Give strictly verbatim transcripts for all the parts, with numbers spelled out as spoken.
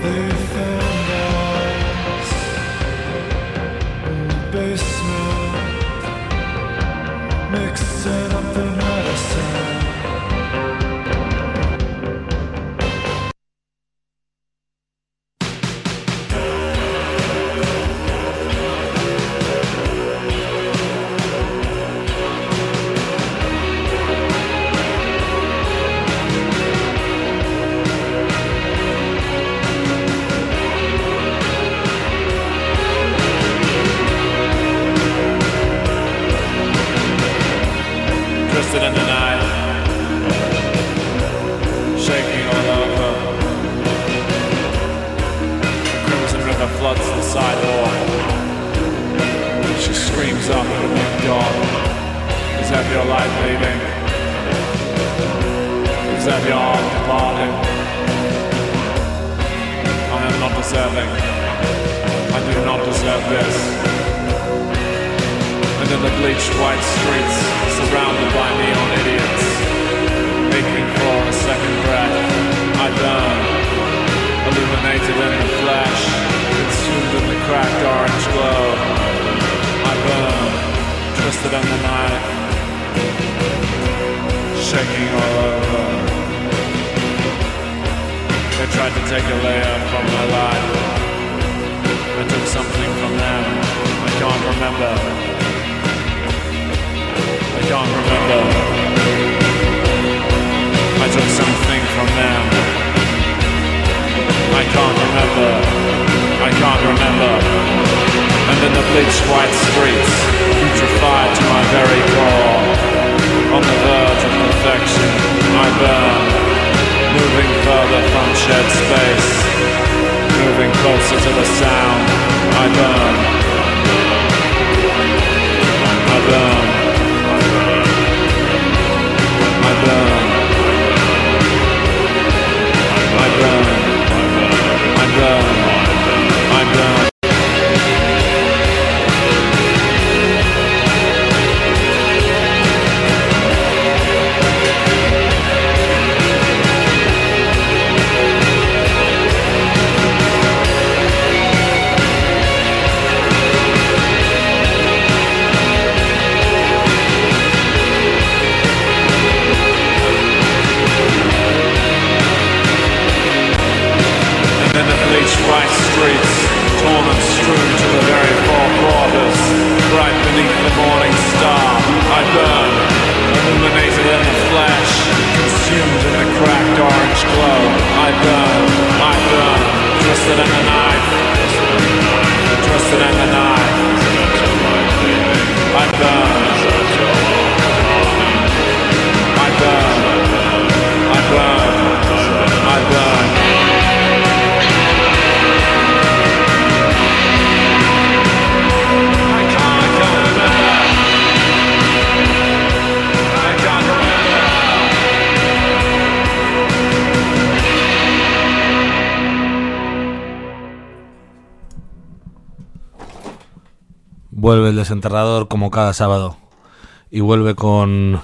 Vuelve el desenterrador como cada sábado y vuelve con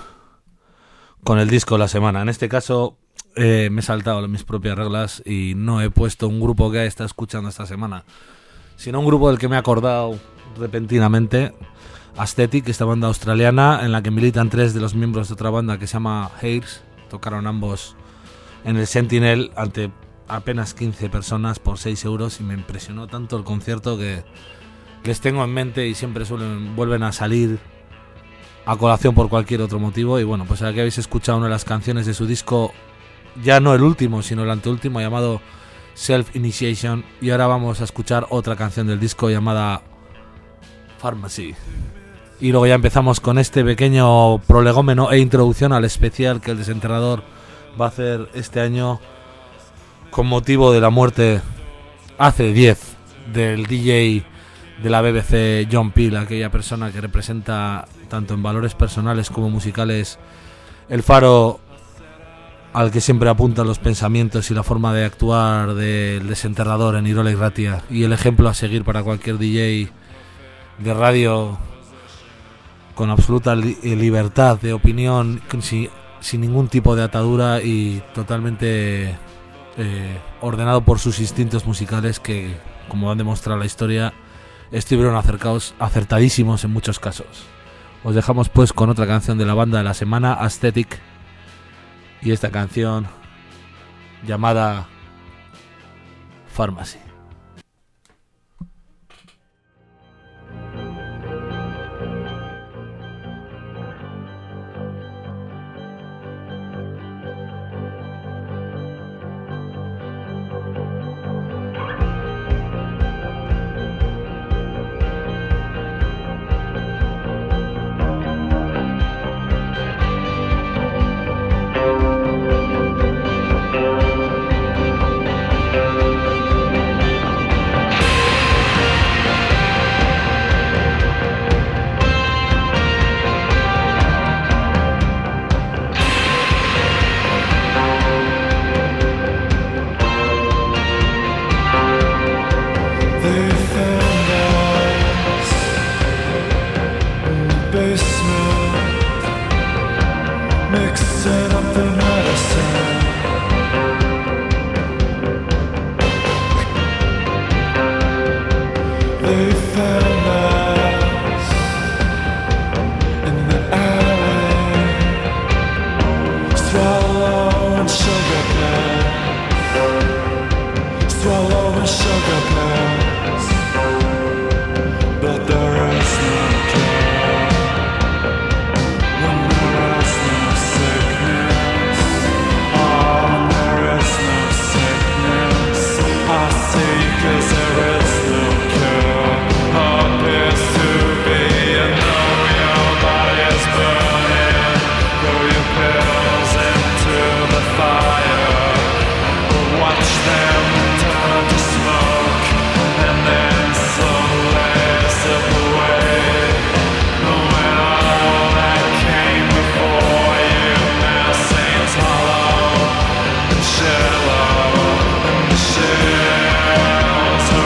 con el disco de la semana. En este caso eh, me he saltado mis propias reglas y no he puesto un grupo que está escuchando esta semana, sino un grupo del que me he acordado repentinamente, Aesthetic, esta banda australiana en la que militan tres de los miembros de otra banda que se llama Hairs. Tocaron ambos en el Sentinel ante apenas quince personas por seis euros y me impresionó tanto el concierto que les tengo en mente y siempre suelen vuelven a salir a colación por cualquier otro motivo. Y bueno, pues aquí habéis escuchado una de las canciones de su disco, ya no el último sino el anteúltimo, llamado Self Initiation, y ahora vamos a escuchar otra canción del disco llamada Pharmacy. Y luego ya empezamos con este pequeño prolegómeno e introducción al especial que el desenterrador va a hacer este año con motivo de la muerte hace diez del D J de la B B C John Peel, aquella persona que representa tanto en valores personales como musicales el faro al que siempre apuntan los pensamientos y la forma de actuar del desenterrador en Irola y Ratia, y el ejemplo a seguir para cualquier D J de radio con absoluta li- libertad de opinión, sin, sin ningún tipo de atadura y totalmente eh, ordenado por sus instintos musicales que, como han demostrado la historia, estuvieron acercados, acertadísimos en muchos casos. Os dejamos pues con otra canción de la banda de la semana, Aesthetic, y esta canción llamada Pharmacy. Shallow and the shells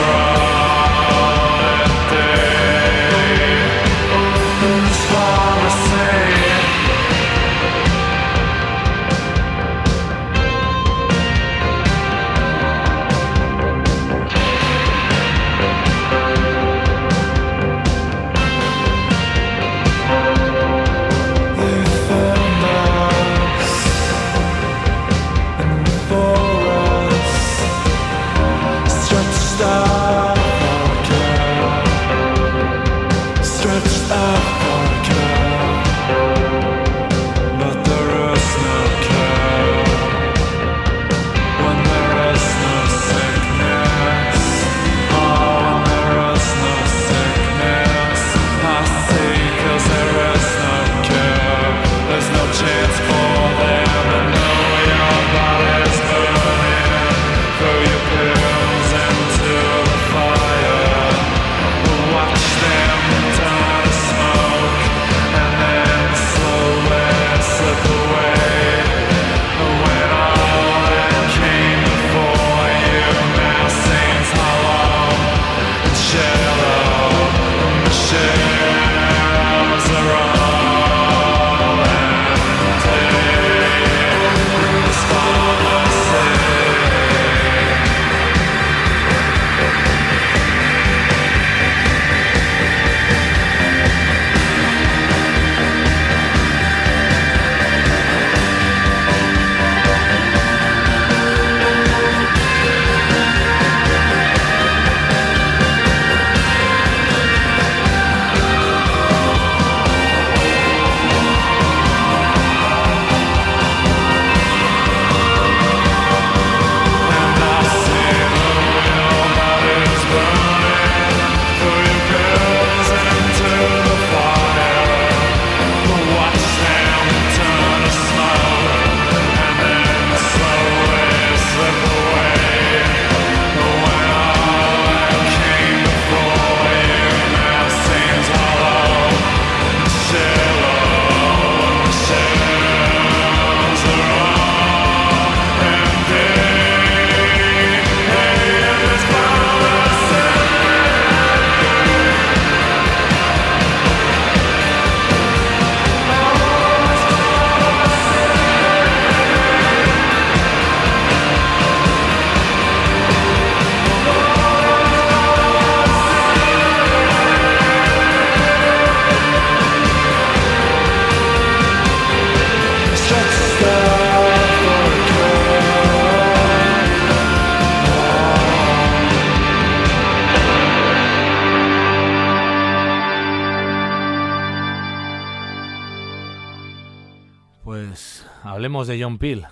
hablemos de John Peel.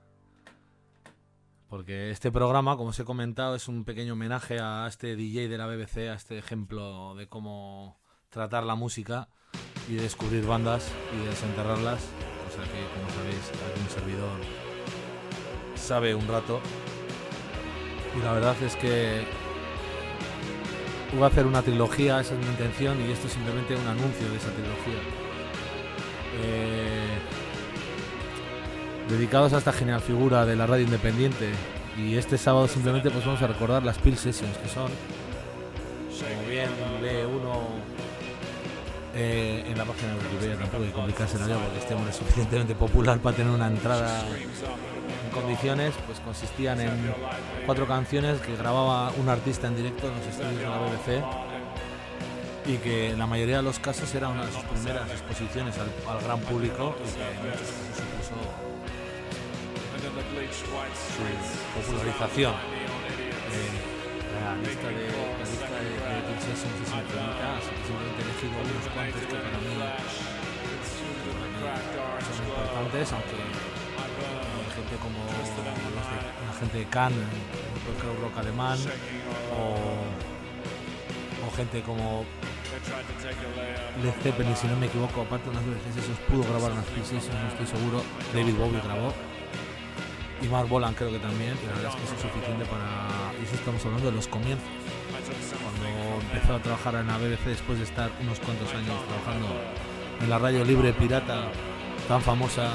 Porque este programa, como os he comentado, es un pequeño homenaje a este D J de la B B C, a este ejemplo de cómo tratar la música y descubrir bandas y desenterrarlas, cosa que, como sabéis, algún servidor sabe un rato. Y la verdad es que voy a hacer una trilogía, esa es mi intención, y esto es simplemente un anuncio de esa trilogía. Eh... dedicados a esta genial figura de la radio independiente, y este sábado simplemente pues vamos a recordar las Peel Sessions, que son, como bien lee uno eh, en la página de Wikipedia, tampoco hay que complicarse la vida porque este hombre es suficientemente popular para tener una entrada en condiciones, pues consistían en cuatro canciones que grababa un artista en directo en los estudios de la B B C, y que en la mayoría de los casos era una de sus primeras exposiciones al, al gran público, y que en muchos casos supuso su popularización. Eh, la lista de la lista de, de Peel Sessions es infinita, así que simplemente he elegido unos cuantos que para mí, para mí son importantes, aunque hay gente como los de, la gente de Cannes, el crowd rock alemán, o, o gente como Led Zeppelin, si no me equivoco, aparte de unas veces esos pudo grabar unas Peel Sessions, no estoy seguro. David Bowie grabó, y Mark Bolan creo que también, y la verdad es que eso es suficiente para... y eso estamos hablando de los comienzos, cuando empezó a trabajar en la B B C después de estar unos cuantos años trabajando en la radio libre pirata tan famosa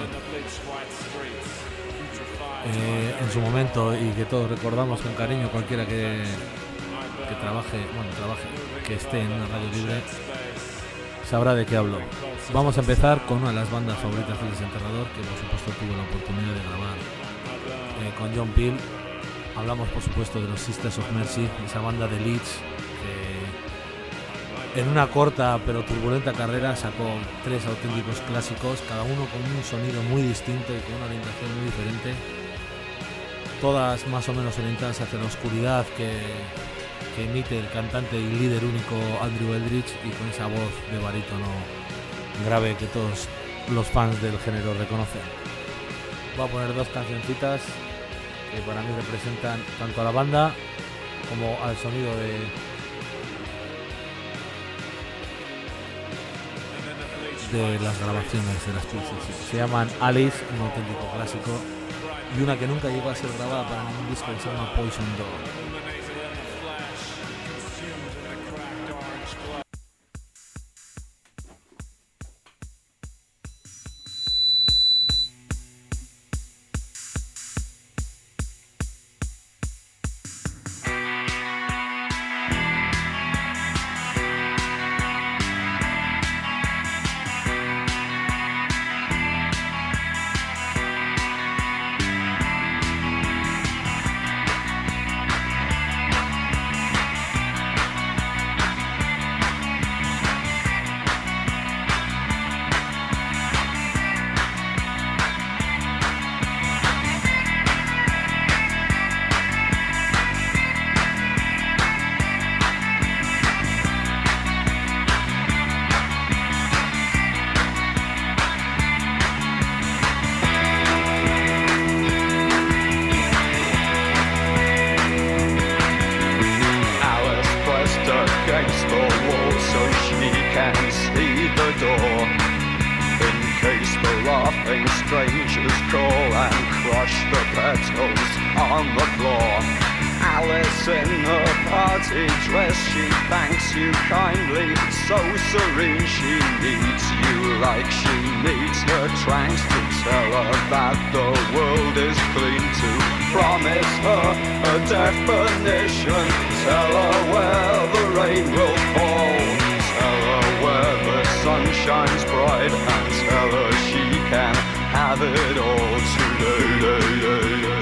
eh, en su momento, y que todos recordamos con cariño. Cualquiera que, que trabaje, bueno, trabaje, que esté en una radio libre sabrá de qué hablo. Vamos a empezar con una de las bandas favoritas del Desenterrador, que por supuesto tuve la oportunidad de grabar eh, con John Peel. Hablamos por supuesto de los Sisters of Mercy, esa banda de Leeds que en una corta pero turbulenta carrera sacó tres auténticos clásicos, cada uno con un sonido muy distinto y con una orientación muy diferente, todas más o menos orientadas hacia la oscuridad que que emite el cantante y líder único Andrew Eldritch, y con esa voz de barítono grave que todos los fans del género reconocen. Voy a poner dos cancioncitas que para mí representan tanto a la banda como al sonido de de las grabaciones de las Peel Sessions. Se llaman Alice, un auténtico clásico, y una que nunca llegó a ser grabada para ningún disco, que se llama Poison Dog. Strangers crawl and crush the petals on the floor. Alice in her party dress, she thanks you kindly, so serene. She needs you like she needs her tranks to tell her that the world is clean. To promise her a definition, tell her where the rain will fall, tell her where the sun shines bright, and tell her she can have it all today.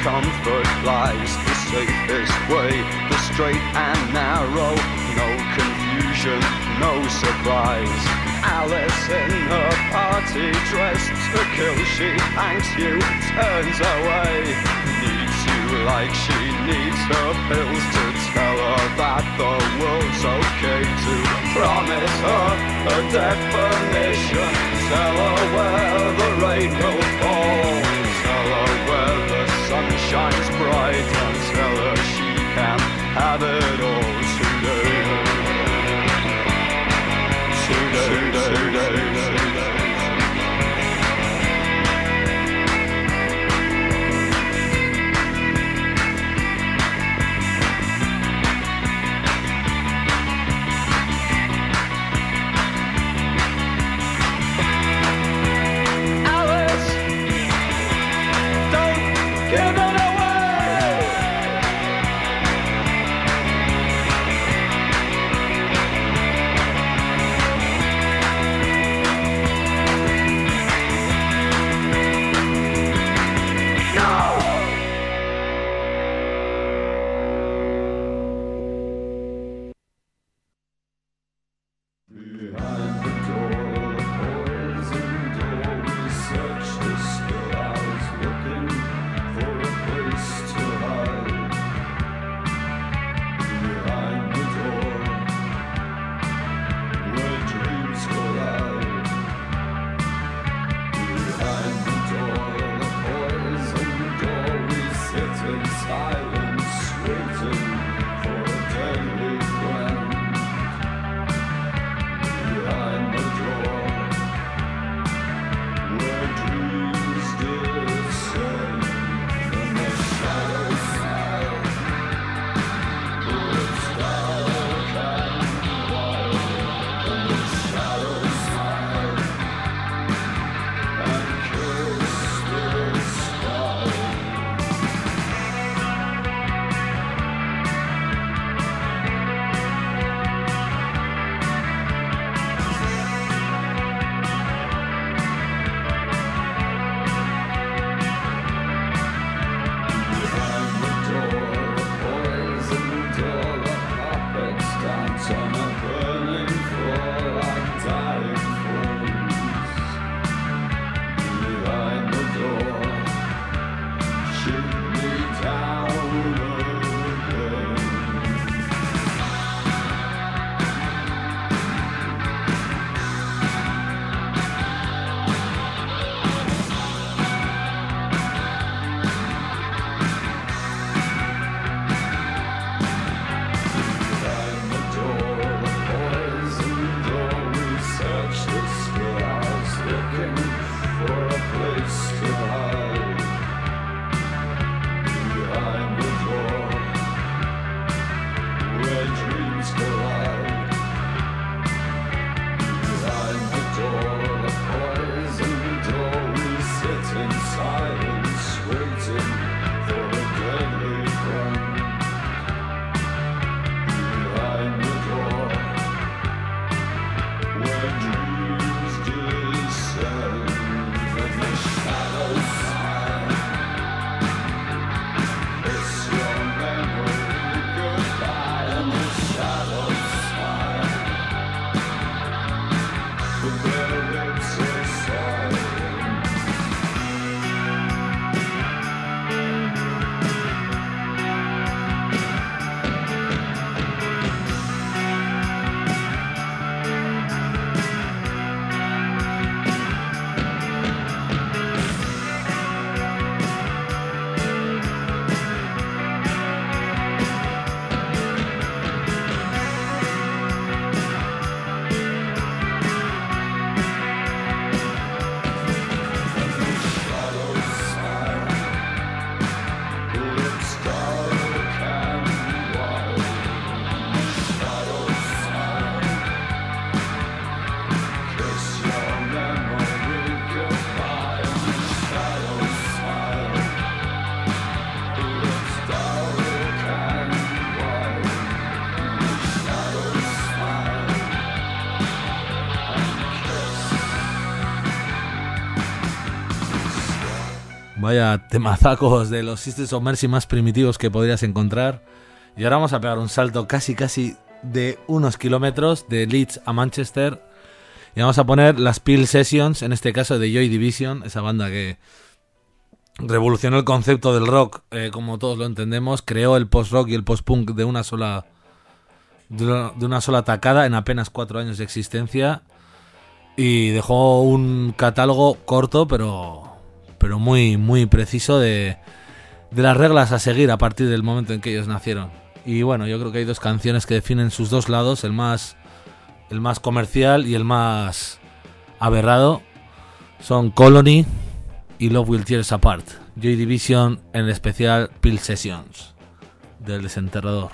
comfort lies the safest way, the straight and narrow, no confusion, no surprise. Alice in her party dress to kill, she thanks you, turns away. Needs you like she needs her pills to tell her that the world's okay. To promise her a definition, tell her where the rain will fall, tell her where the sun shines bright, and tell her she can have it all today. Today, today, today. Give it away! Vaya temazacos de los Sisters of Mercy más primitivos que podrías encontrar. Y ahora vamos a pegar un salto casi casi de unos kilómetros de Leeds a Manchester. Y vamos a poner las Peel Sessions, en este caso de Joy Division, esa banda que revolucionó el concepto del rock, eh, como todos lo entendemos. Creó el post-rock y el post-punk de una sola de una, de una sola tacada en apenas cuatro años de existencia. Y dejó un catálogo corto, pero, pero muy, muy preciso de, de las reglas a seguir a partir del momento en que ellos nacieron. Y bueno, yo creo que hay dos canciones que definen sus dos lados, el más, el más comercial y el más aberrado. Son Colony y Love Will Tear Us Apart. Joy Division en el especial Peel Sessions del Desenterrador.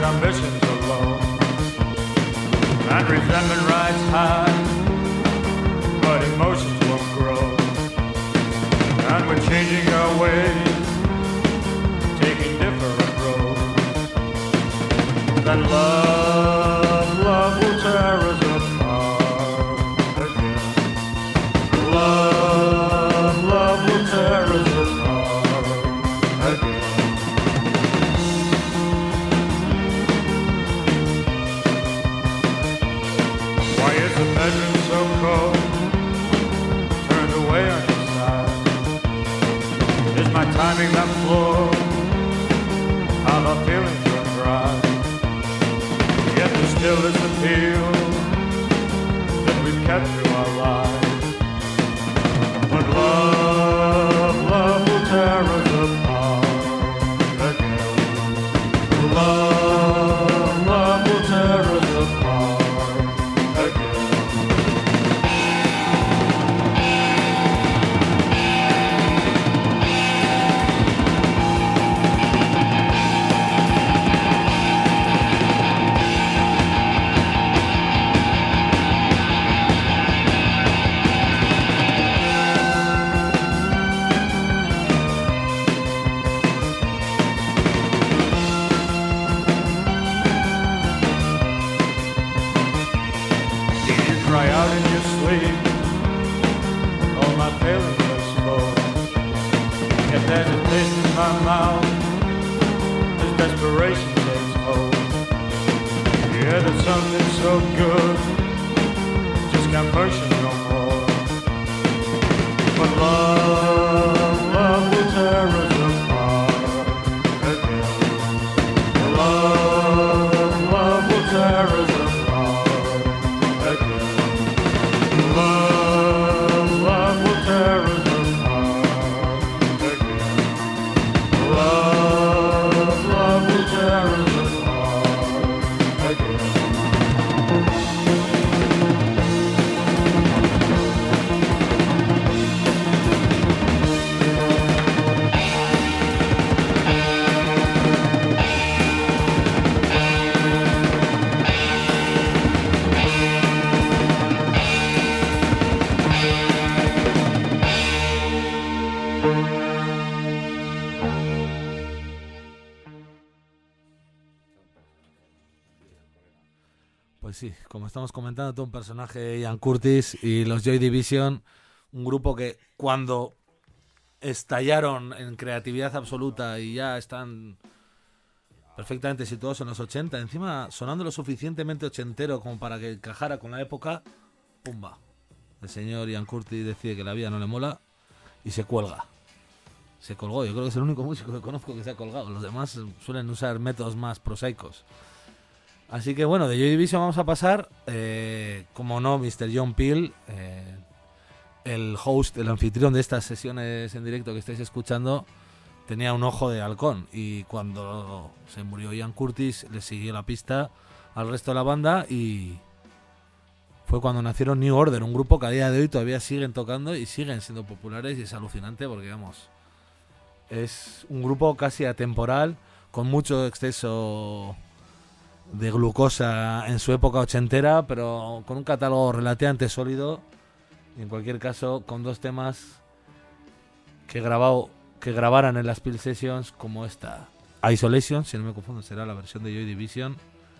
ambitions are low, and resentment rides high, but emotions won't grow. And we're changing our ways, taking different roads. Then love, love will tear us apart again. Love, love will tear us apart again. Why is the bedroom so cold? Turned away on your side. Is my timing that flawed? How the feelings run dry. Yet there still is appeal that we've kept through our lives. But love, love will tear us apart again. Love, love will tear us apart again. Cry out in your sleep, all my feelings are exposed. If there's a taste in my mouth, this desperation takes hold. Yeah, there's something so good, just can't push it no more. But love, love will tear us apart again. Love, love will tear us apart again. Love, love will tear us apart again. Love, love will tear us apart again. Pues sí, como estamos comentando, todo un personaje, Ian Curtis y los Joy Division, un grupo que cuando estallaron en creatividad absoluta y ya están perfectamente situados en los ochenta, encima sonando lo suficientemente ochentero como para que encajara con la época, pumba. El señor Ian Curtis decide que la vida no le mola y se cuelga. Se colgó, yo creo que es el único músico que conozco que se ha colgado. Los demás suelen usar métodos más prosaicos. Así que bueno, de Joy Division vamos a pasar, eh, como no, mister John Peel, eh, el host, el anfitrión de estas sesiones en directo que estáis escuchando, tenía un ojo de halcón y cuando se murió Ian Curtis le siguió la pista al resto de la banda y fue cuando nacieron New Order, un grupo que a día de hoy todavía siguen tocando y siguen siendo populares y es alucinante porque vamos, es un grupo casi atemporal, con mucho exceso de glucosa en su época ochentera, pero con un catálogo relativamente sólido y en cualquier caso con dos temas que grabado que grabaran en las Peel Sessions como esta Isolation, si no me confundo será la versión de Joy Division,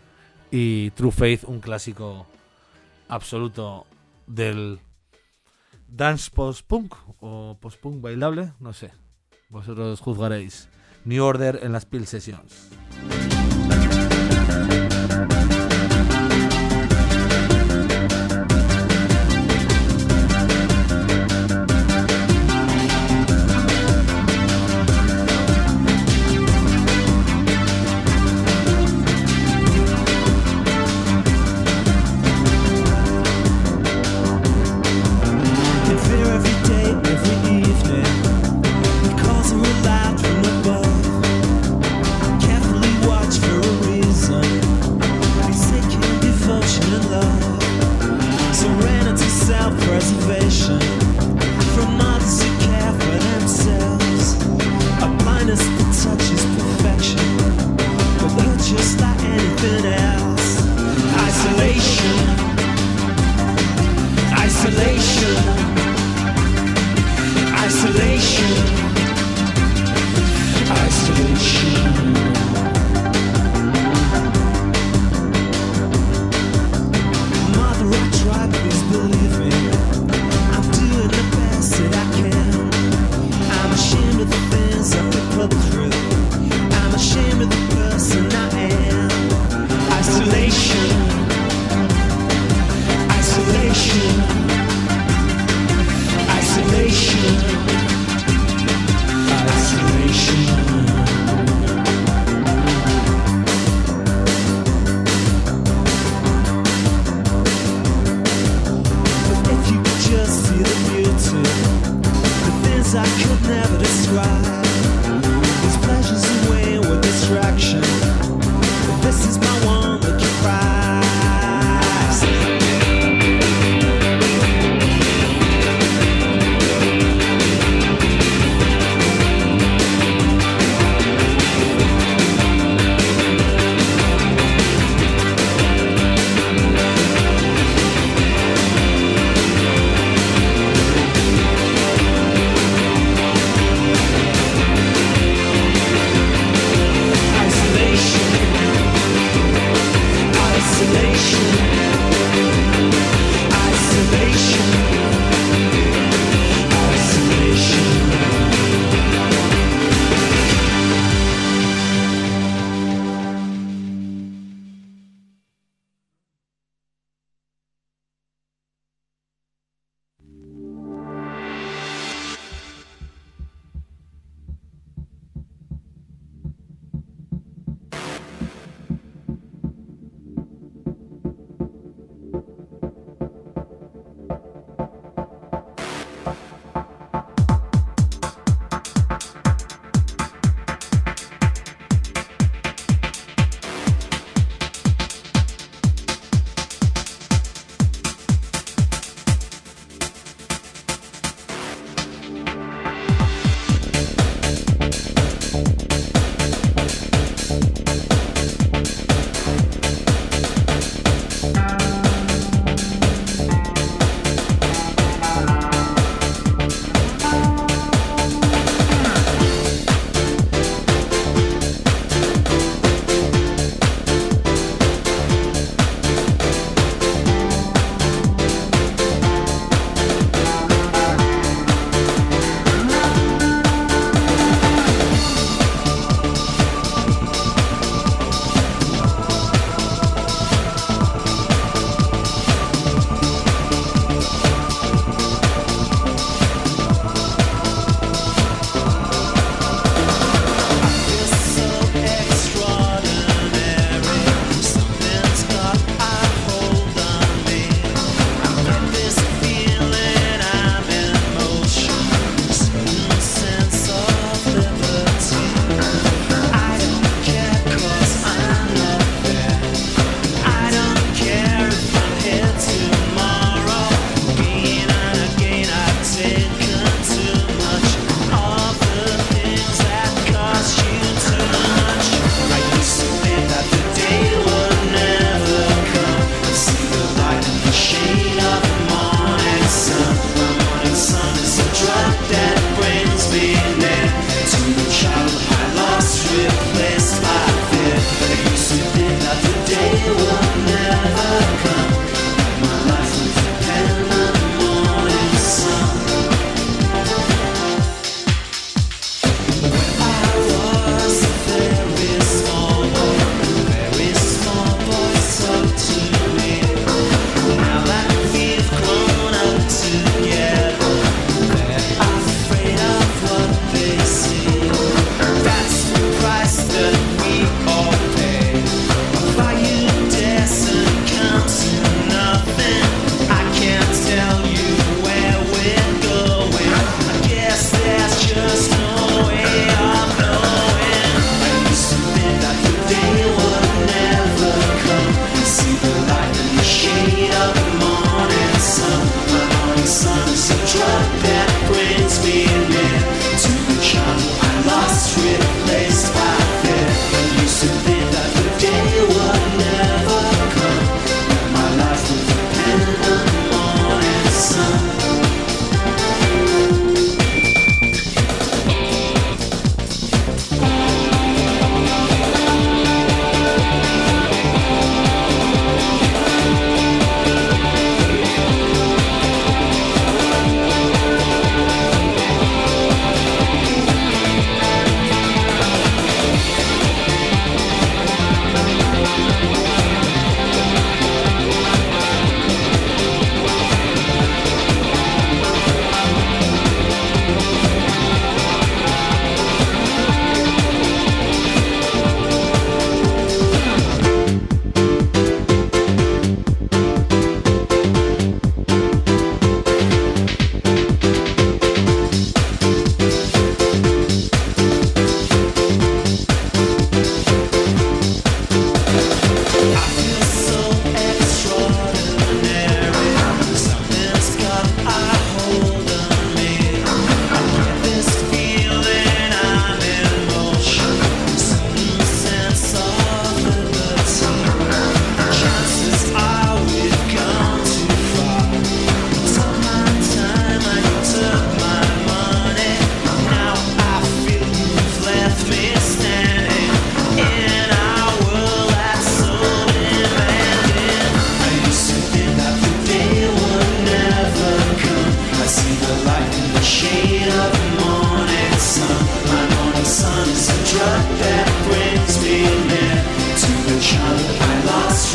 y True Faith, un clásico absoluto del dance post-punk o post-punk bailable, no sé, vosotros juzgaréis. New Order en las Peel Sessions. Carefully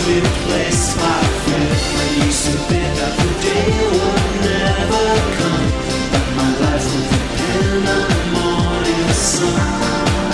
replace my friend. I used to think that the day would never come, that my life would depend on the morning sun.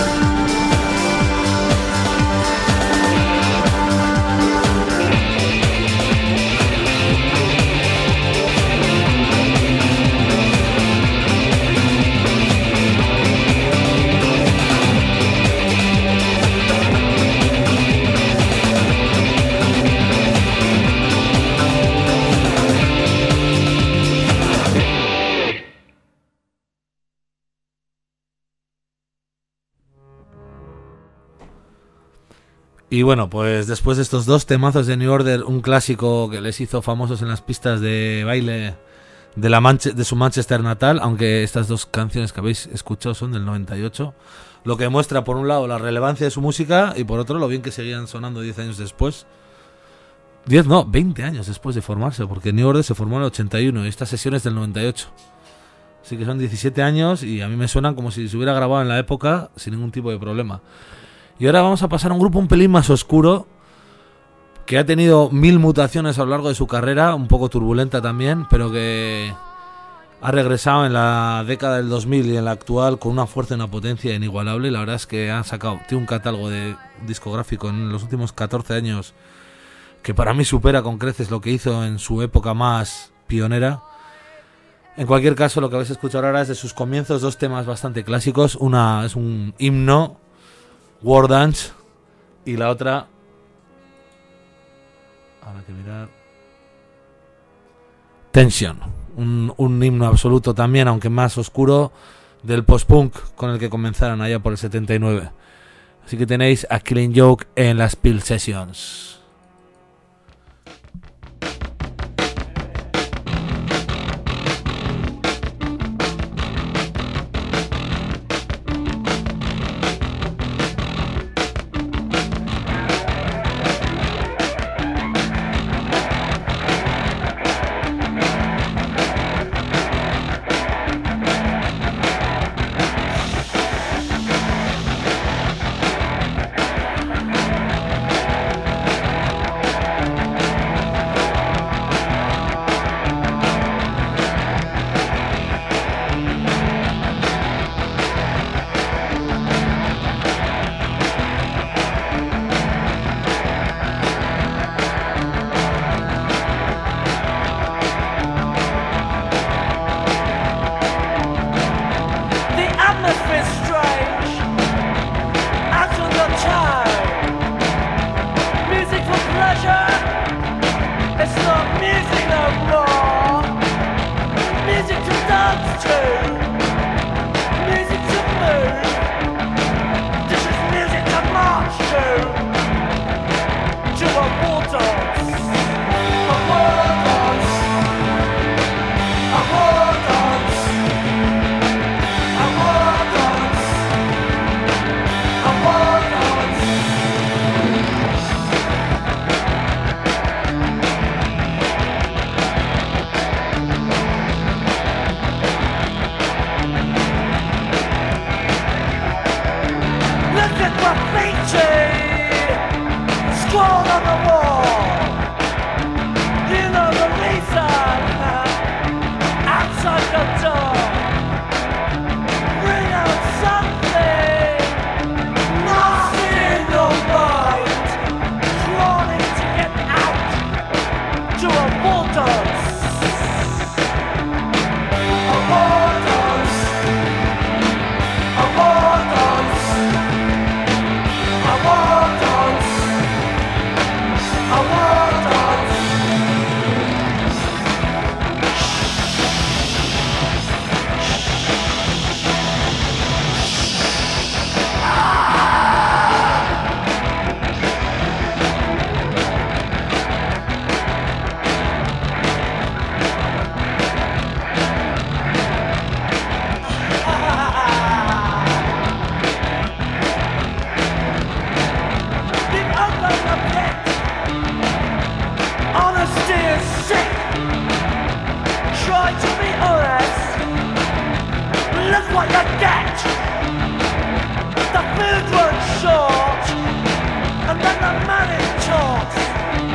Y bueno, pues después de estos dos temazos de New Order, un clásico que les hizo famosos en las pistas de baile de, la Manche- de su Manchester natal, aunque estas dos canciones que habéis escuchado son del noventa y ocho, lo que muestra por un lado la relevancia de su música y por otro lo bien que seguían sonando diez años después. diez no, veinte años después de formarse, porque New Order se formó en el ochenta y uno y esta sesión es del noventa y ocho. Así que son diecisiete años y a mí me suenan como si se hubiera grabado en la época sin ningún tipo de problema. Y ahora vamos a pasar a un grupo un pelín más oscuro, que ha tenido mil mutaciones a lo largo de su carrera, un poco turbulenta también, pero que ha regresado en la década del dos mil y en la actual con una fuerza y una potencia inigualable. Y la verdad es que han sacado, tiene un catálogo de discográfico en los últimos catorce años que para mí supera con creces lo que hizo en su época más pionera. En cualquier caso, lo que vais a escuchar ahora es de sus comienzos, dos temas bastante clásicos. Una es un himno, War Dance, y la otra, habrá que mirar, Tension, un, un himno absoluto también, aunque más oscuro, del post-punk con el que comenzaron allá por el setenta y nueve. Así que tenéis a Killing Joke en las Peel Sessions. And then the money talks.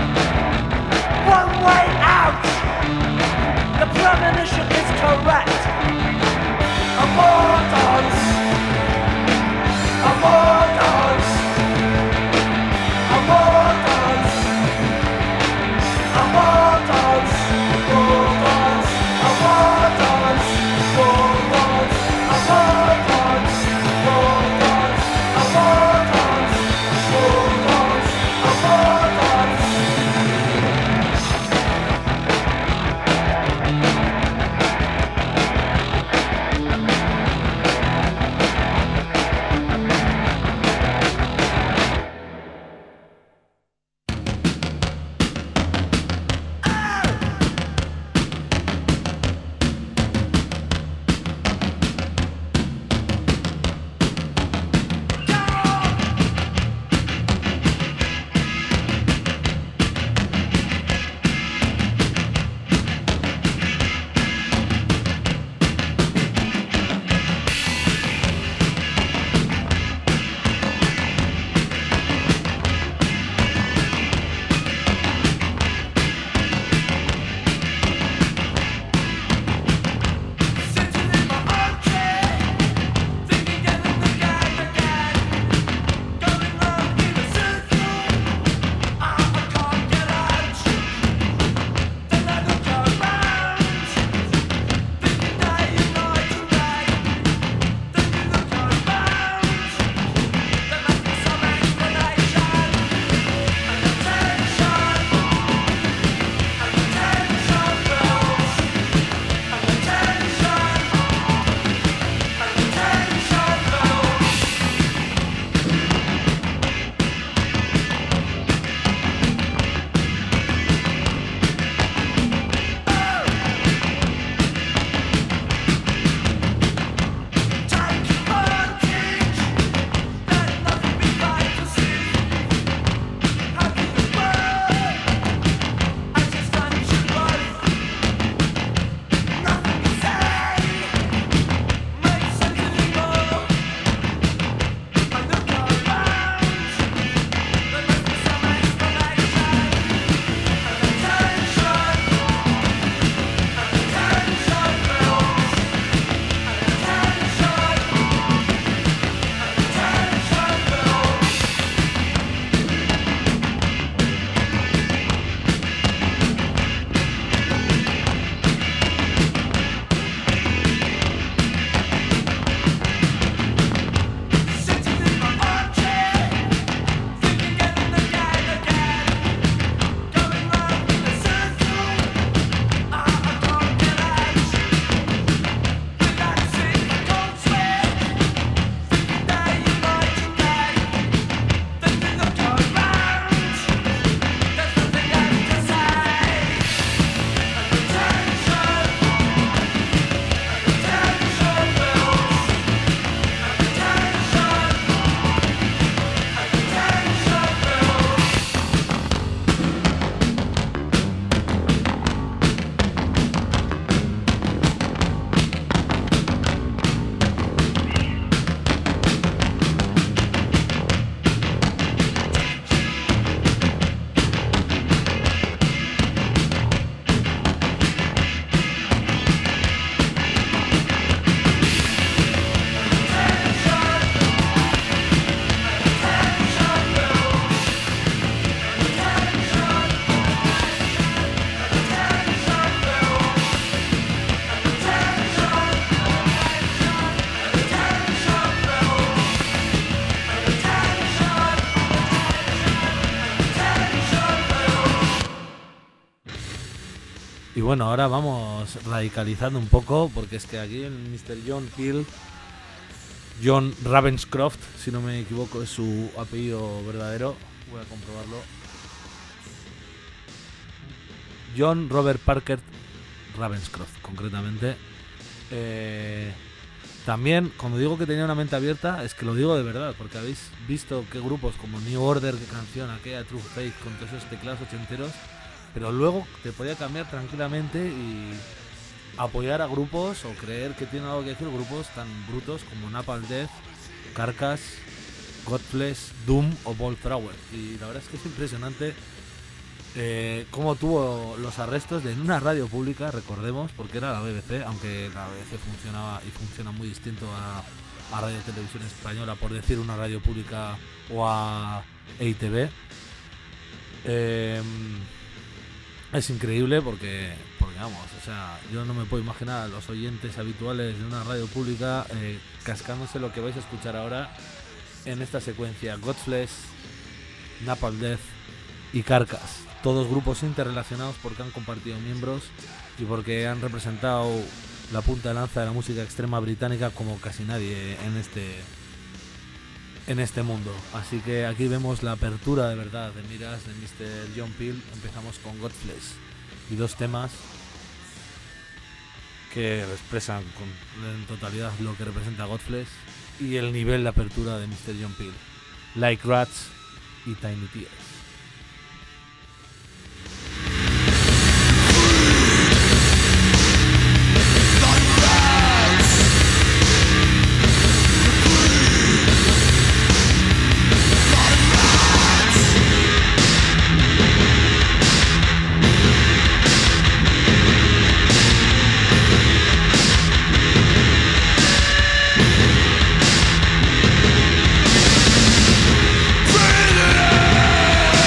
Y bueno, ahora vamos radicalizando un poco, porque es que aquí el mister John Peel, John Ravenscroft, si no me equivoco, es su apellido verdadero. Voy a comprobarlo. John Robert Parker Ravenscroft, concretamente. Eh, también, cuando digo que tenía una mente abierta, es que lo digo de verdad, porque habéis visto que grupos como New Order, que canción aquella, True Faith, con todos esos teclados ochenteros, pero luego te podía cambiar tranquilamente y apoyar a grupos o creer que tienen algo que decir grupos tan brutos como Napalm Death, Carcass, Godflesh, Doom o Volthrower. Y la verdad es que es impresionante eh, cómo tuvo los arrestos de en una radio pública, recordemos, porque era la B B C, aunque la B B C funcionaba y funciona muy distinto a, a Radio Televisión Española, por decir una radio pública, o a E I T V. Eh, es increíble porque, porque, vamos, o sea, yo no me puedo imaginar a los oyentes habituales de una radio pública eh, cascándose lo que vais a escuchar ahora en esta secuencia. Godflesh, Napalm Death y Carcass, todos grupos interrelacionados porque han compartido miembros y porque han representado la punta de lanza de la música extrema británica como casi nadie en este en este mundo. Así que aquí vemos la apertura de verdad de miras de mister John Peel. Empezamos con Godflesh y dos temas que expresan con, en totalidad lo que representa Godflesh y el nivel de apertura de mister John Peel, Like Rats y Tiny Tears. Breathe it out.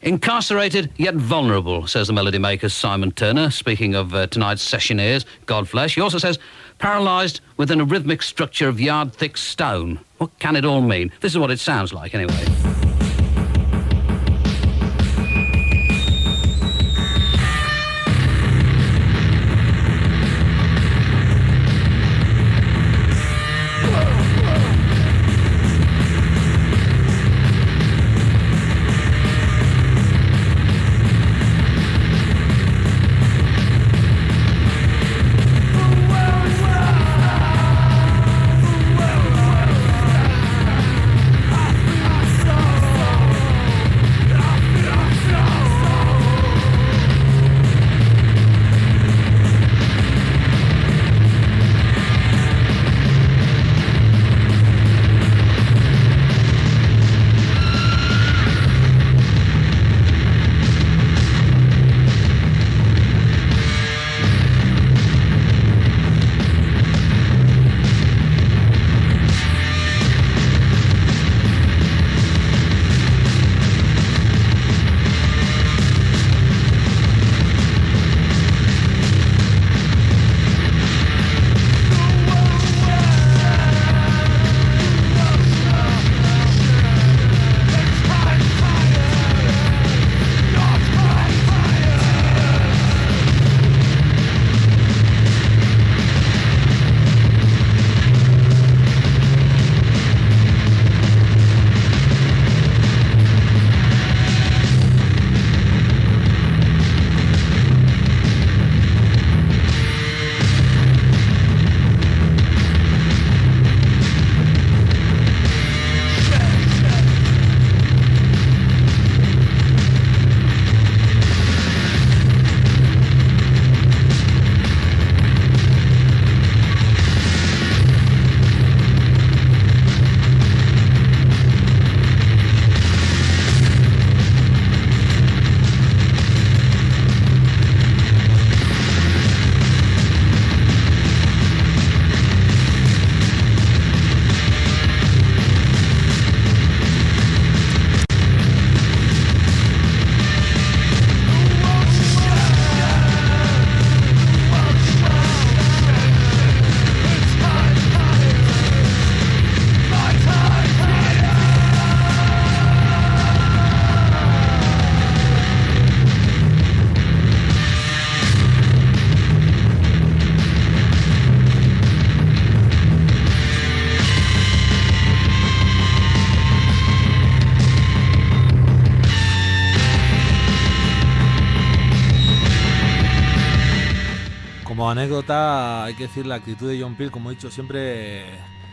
Incarcerated yet vulnerable, says the melody maker Simon Turner, speaking of uh, tonight's sessioneers, Godflesh. He also says, paralysed within a rhythmic structure of yard-thick stone. What can it all mean? This is what it sounds like, anyway. Como anécdota, hay que decir la actitud de John Peel, como he dicho siempre,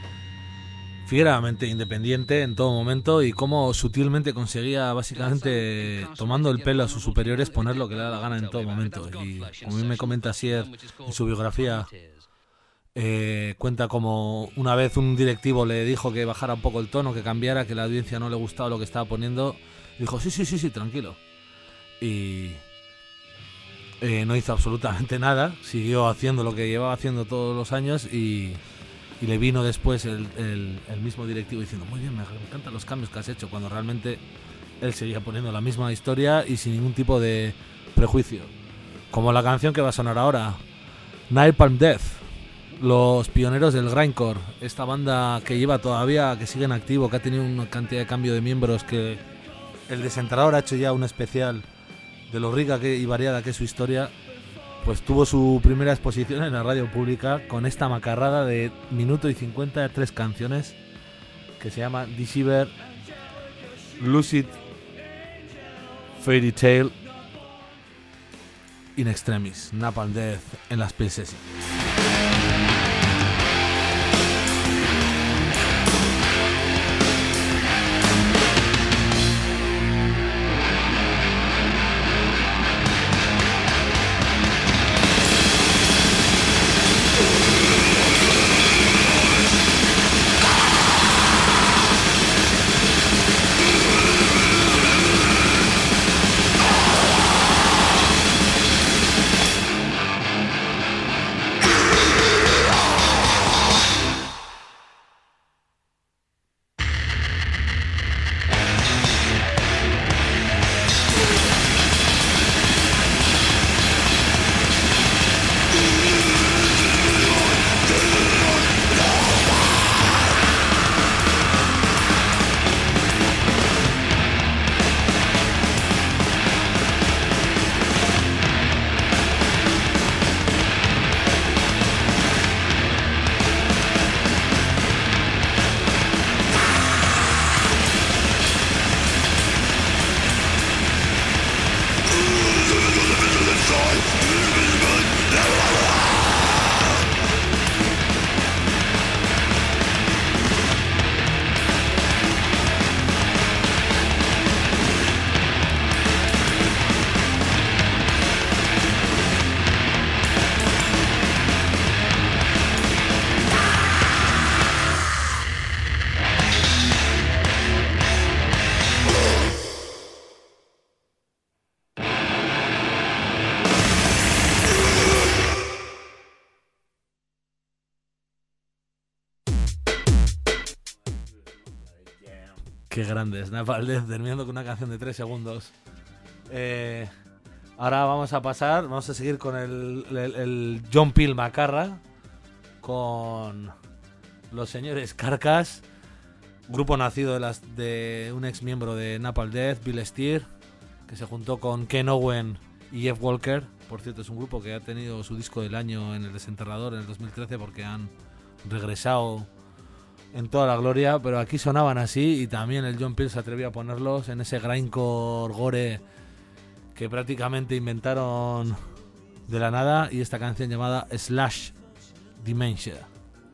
fieramente independiente en todo momento, y cómo sutilmente conseguía, básicamente, tomando el pelo a sus superiores, poner lo que le da la gana en todo momento. Y como a mí me comenta Sier en su biografía, eh, cuenta como una vez un directivo le dijo que bajara un poco el tono, que cambiara, que la audiencia no le gustaba lo que estaba poniendo. Dijo, sí, sí, sí, sí, tranquilo. Y eh, no hizo absolutamente nada, siguió haciendo lo que llevaba haciendo todos los años, y, y le vino después el, el, el mismo directivo diciendo, muy bien, me encantan los cambios que has hecho, cuando realmente él seguía poniendo la misma historia y sin ningún tipo de prejuicio. Como la canción que va a sonar ahora, Napalm Death, los pioneros del grindcore, esta banda que lleva todavía, que sigue en activo, que ha tenido una cantidad de cambio de miembros, que el Desenterrador ha hecho ya un especial de lo rica que, y variada que es su historia. Pues tuvo su primera exposición en la radio pública con esta macarrada de minuto y cincuenta de tres canciones que se llama Deceiver, Lucid, Fairy Tale, In Extremis, Napalm Death en las Peel Sessions. Thank Qué grande, Napalm Death, terminando con una canción de tres segundos. Eh, ahora vamos a pasar, vamos a seguir con el, el, el John Peel Macarra, con los señores Carcass, grupo nacido de, las, de un ex miembro de Napalm Death, Bill Steer, que se juntó con Ken Owen y Jeff Walker. Por cierto, es un grupo que ha tenido su disco del año en el Desenterrador en el dos mil trece porque han regresado en toda la gloria, pero aquí sonaban así y también el John Peel se atrevió a ponerlos en ese grindcore gore que prácticamente inventaron de la nada, y esta canción llamada Slash Dementia.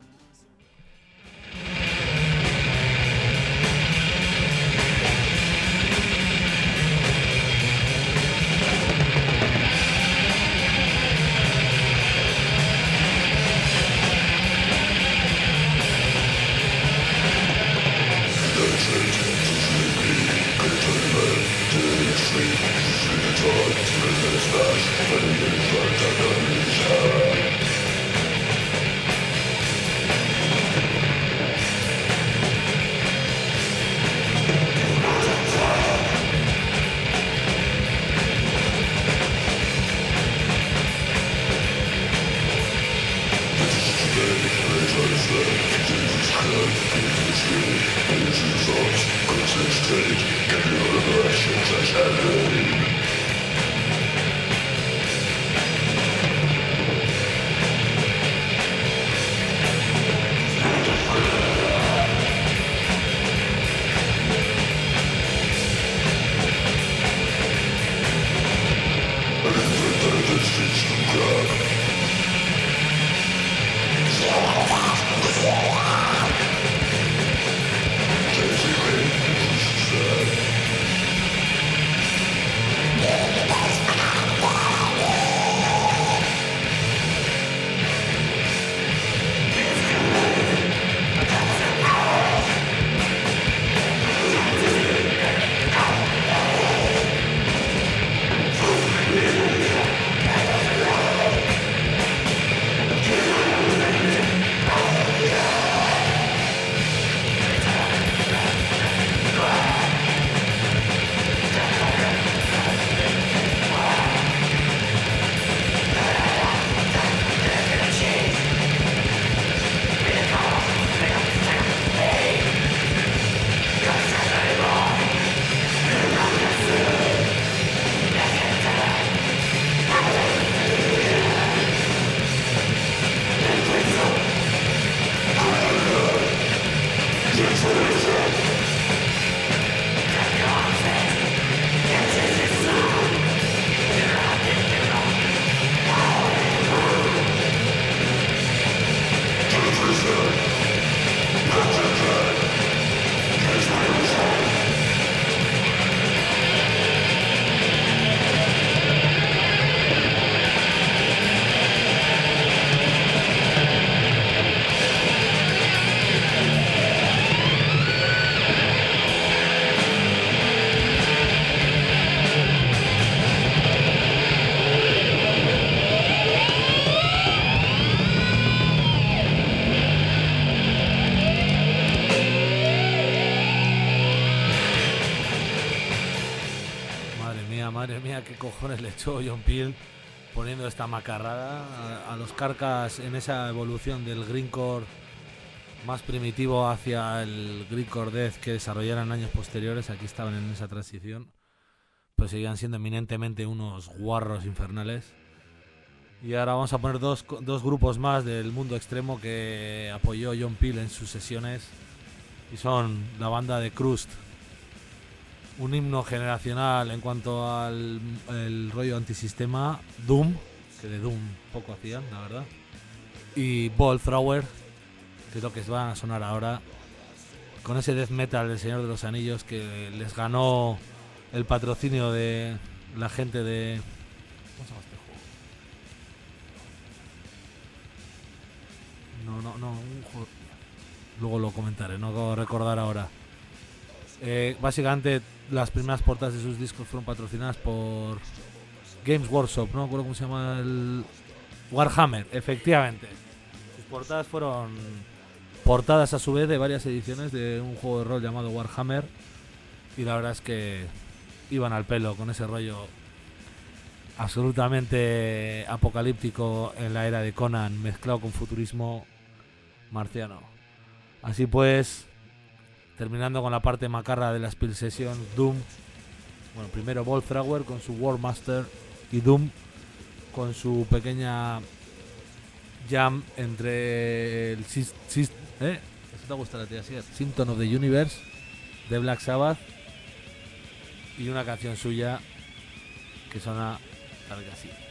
Cojones le echó John Peel poniendo esta macarrada a, a los Carcass en esa evolución del grindcore más primitivo hacia el grindcore death que desarrollaron años posteriores. Aquí estaban en esa transición, pues seguían siendo eminentemente unos guarros infernales. Y ahora vamos a poner dos, dos grupos más del mundo extremo que apoyó John Peel en sus sesiones, y son la banda de Crust, un himno generacional en cuanto al el rollo antisistema, Doom, que de Doom poco hacían, la verdad, y Ball Thrower, que es lo que van a sonar ahora, con ese death metal del Señor de los Anillos que les ganó el patrocinio de la gente de... ¿Cómo se llama este juego? No, no, no, un juego... Luego lo comentaré, no acabo de recordar ahora. Eh, básicamente las primeras portadas de sus discos fueron patrocinadas por Games Workshop, no me acuerdo cómo se llama el... Warhammer, efectivamente. Sus portadas fueron portadas a su vez de varias ediciones de un juego de rol llamado Warhammer, y la verdad es que iban al pelo con ese rollo absolutamente apocalíptico en la era de Conan, mezclado con futurismo marciano. Así pues, terminando con la parte macarra de la Spiel Session, Doom, bueno, primero Volthrower con su War Master y Doom con su pequeña jam entre el Sys- Sys- ¿eh? ¿Eso te gusta la tía Sier? Symptom of the Universe de Black Sabbath y una canción suya que suena tal que así.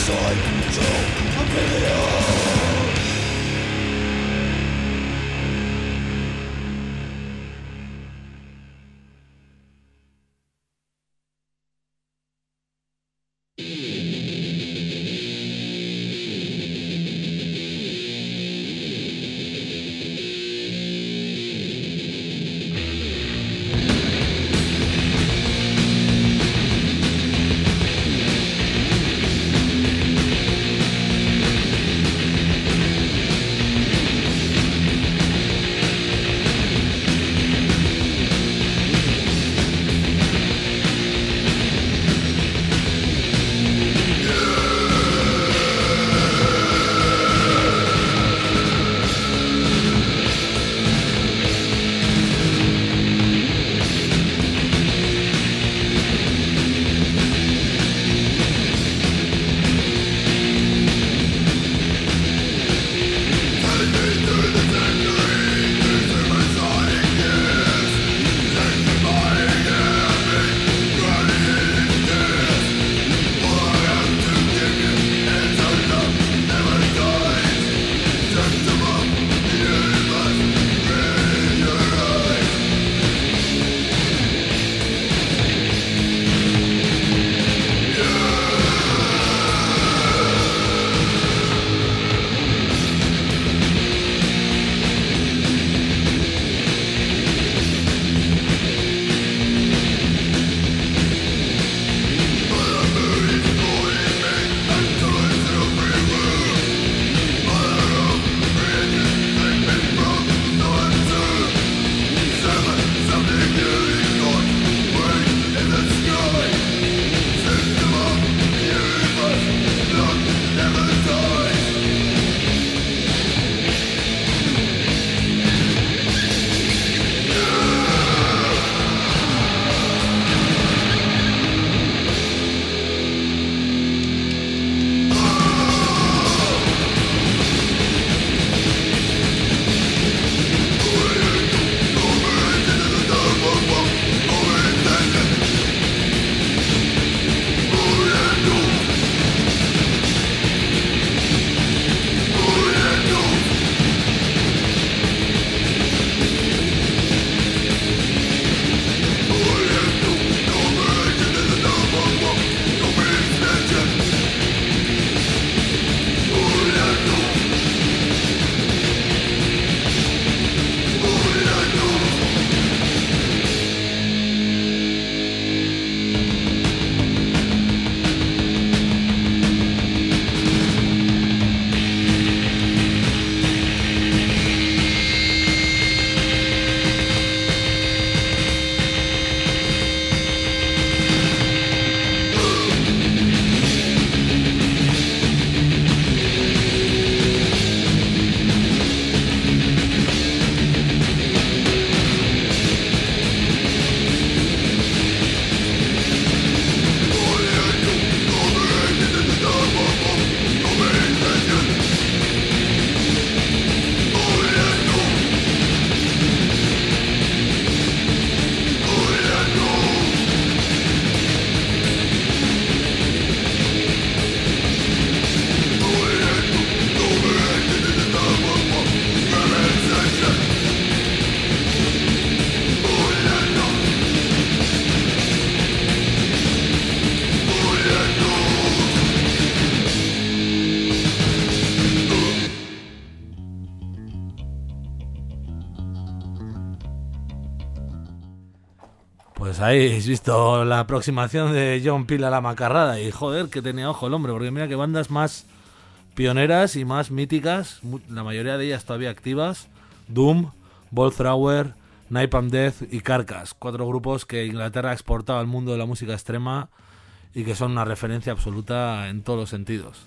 Pues ahí habéis visto la aproximación de John Peel a la macarrada. Y joder, que tenía ojo el hombre, porque mira que bandas más pioneras y más míticas, la mayoría de ellas todavía activas: Doom, Volthrower, Napalm Death y Carcass. Cuatro grupos que Inglaterra ha exportado al mundo de la música extrema y que son una referencia absoluta en todos los sentidos.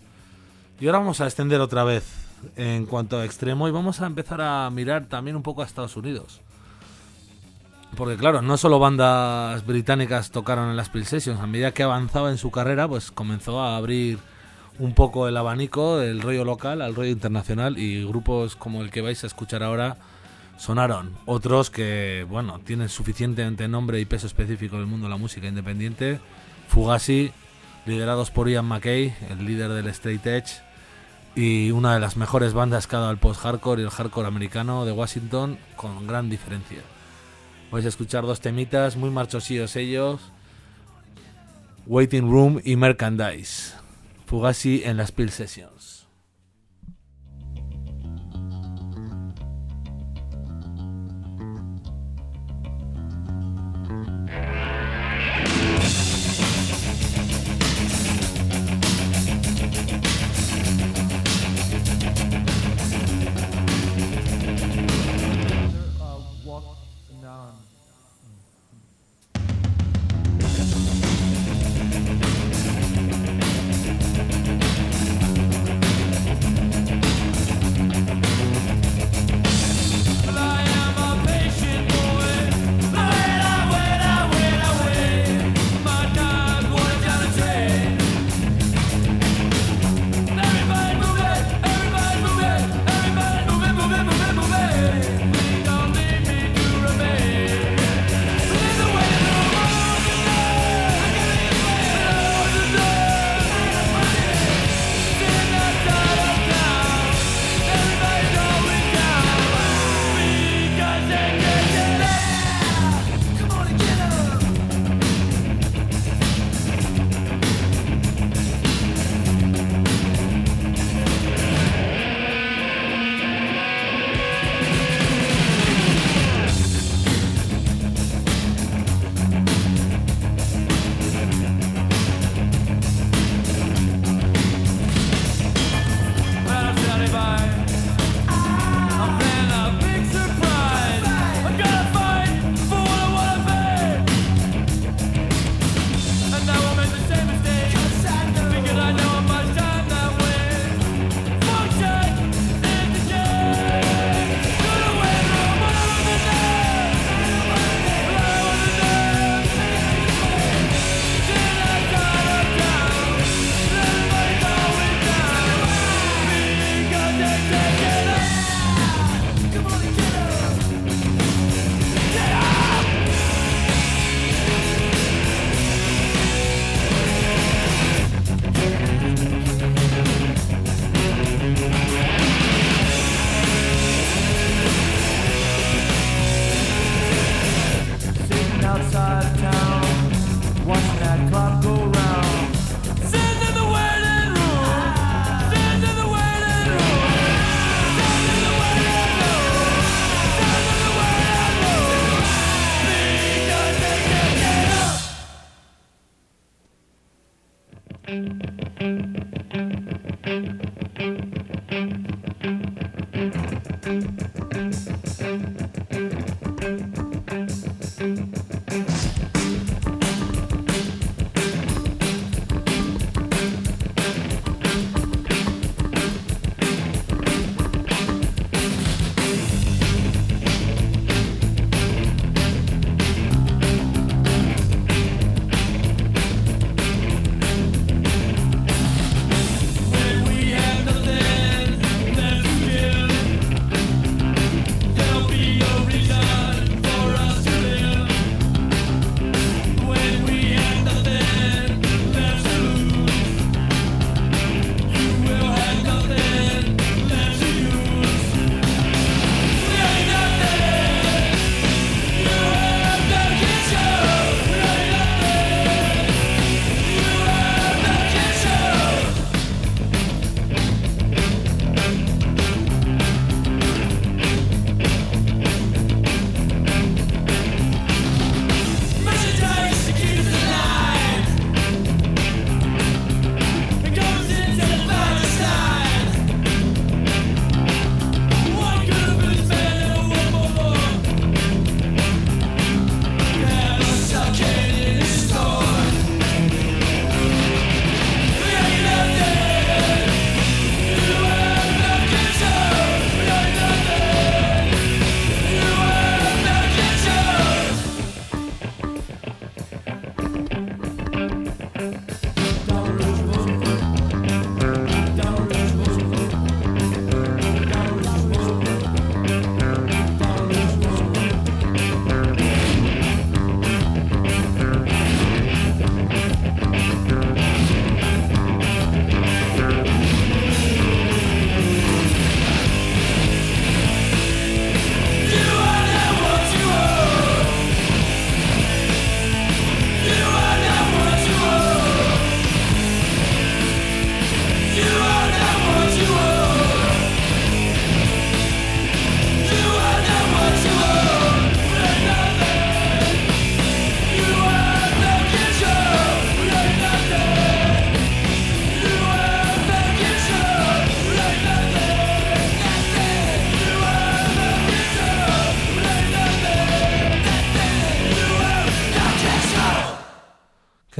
Y ahora vamos a extender otra vez en cuanto a extremo y vamos a empezar a mirar también un poco a Estados Unidos. Porque claro, no solo bandas británicas tocaron en las Peel Sessions. A medida que avanzaba en su carrera, pues comenzó a abrir un poco el abanico del rollo local al rollo internacional, y grupos como el que vais a escuchar ahora sonaron. Otros que, bueno, tienen suficientemente nombre y peso específico en el mundo de la música independiente: Fugazi, liderados por Ian MacKaye, el líder del Straight Edge, y una de las mejores bandas que ha dado el post-hardcore y el hardcore americano de Washington, con gran diferencia. Vais a escuchar dos temitas muy marchosillos ellos, Waiting Room y Merchandise, Fugazi en las Peel Sessions.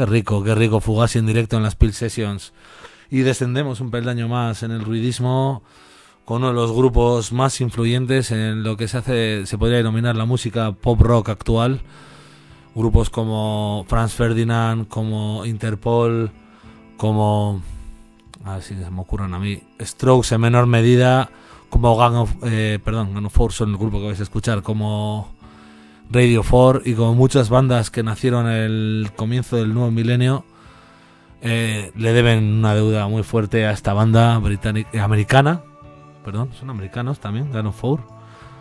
Qué rico, qué rico Fugazi en directo en las Peel Sessions. Y descendemos un peldaño más en el ruidismo con uno de los grupos más influyentes en lo que se hace, se podría denominar la música pop rock actual. Grupos como Franz Ferdinand, como Interpol, como, a ver si se me ocurren a mí, Strokes en menor medida, como Gang of, eh, perdón, Gang of Four son el grupo que vais a escuchar, como Radio four y como muchas bandas que nacieron en el comienzo del nuevo milenio, eh, le deben una deuda muy fuerte a esta banda británica, eh, americana, perdón, son americanos también, Gang of Four.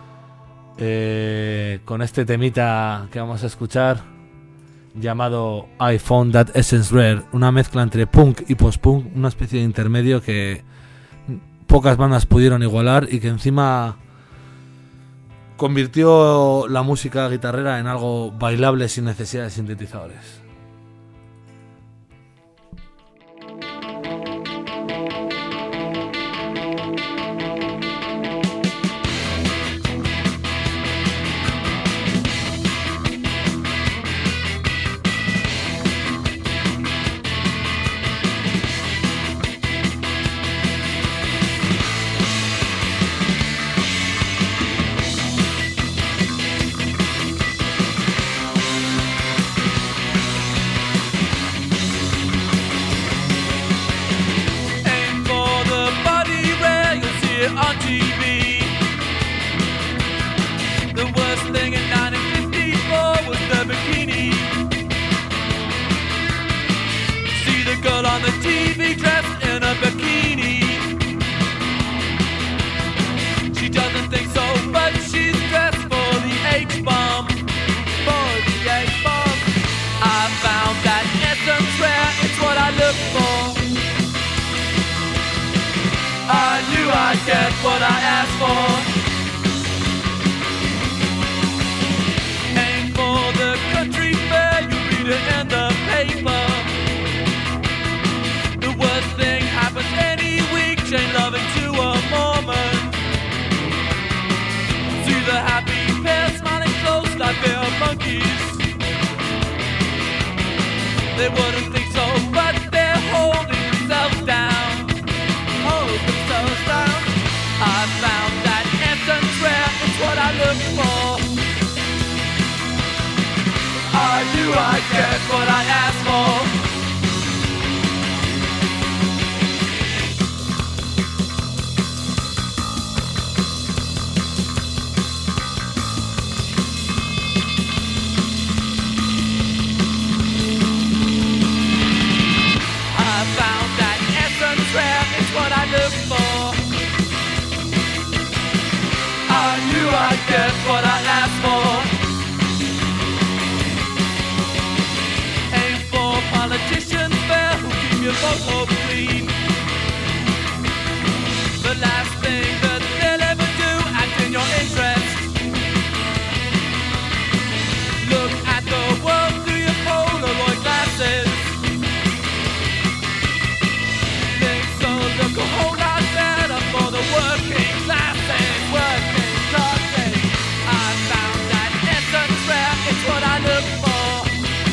Eh, con este temita que vamos a escuchar llamado I Found That Essence Rare, una mezcla entre punk y post-punk, una especie de intermedio que pocas bandas pudieron igualar y que encima convirtió la música guitarrera en algo bailable sin necesidad de sintetizadores. They wouldn't think so, but they're holding themselves down. Hold themselves down. I found that essence rare, it's what I look for. I knew I'd get what I asked for. I get what I asked for. Aim for politicians fair who keep your vote hope clean. The last thing that they'll ever do act in your interest. Look at the world through your Polaroid glasses. Think so, look a whole lot better for the working classes. Working it's what I look for.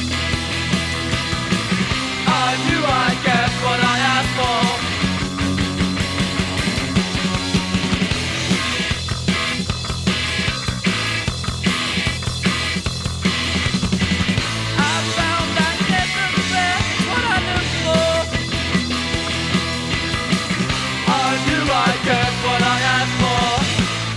I knew I'd get what I asked for. I found that essence there, it's what I look for. I knew I'd get what I asked for.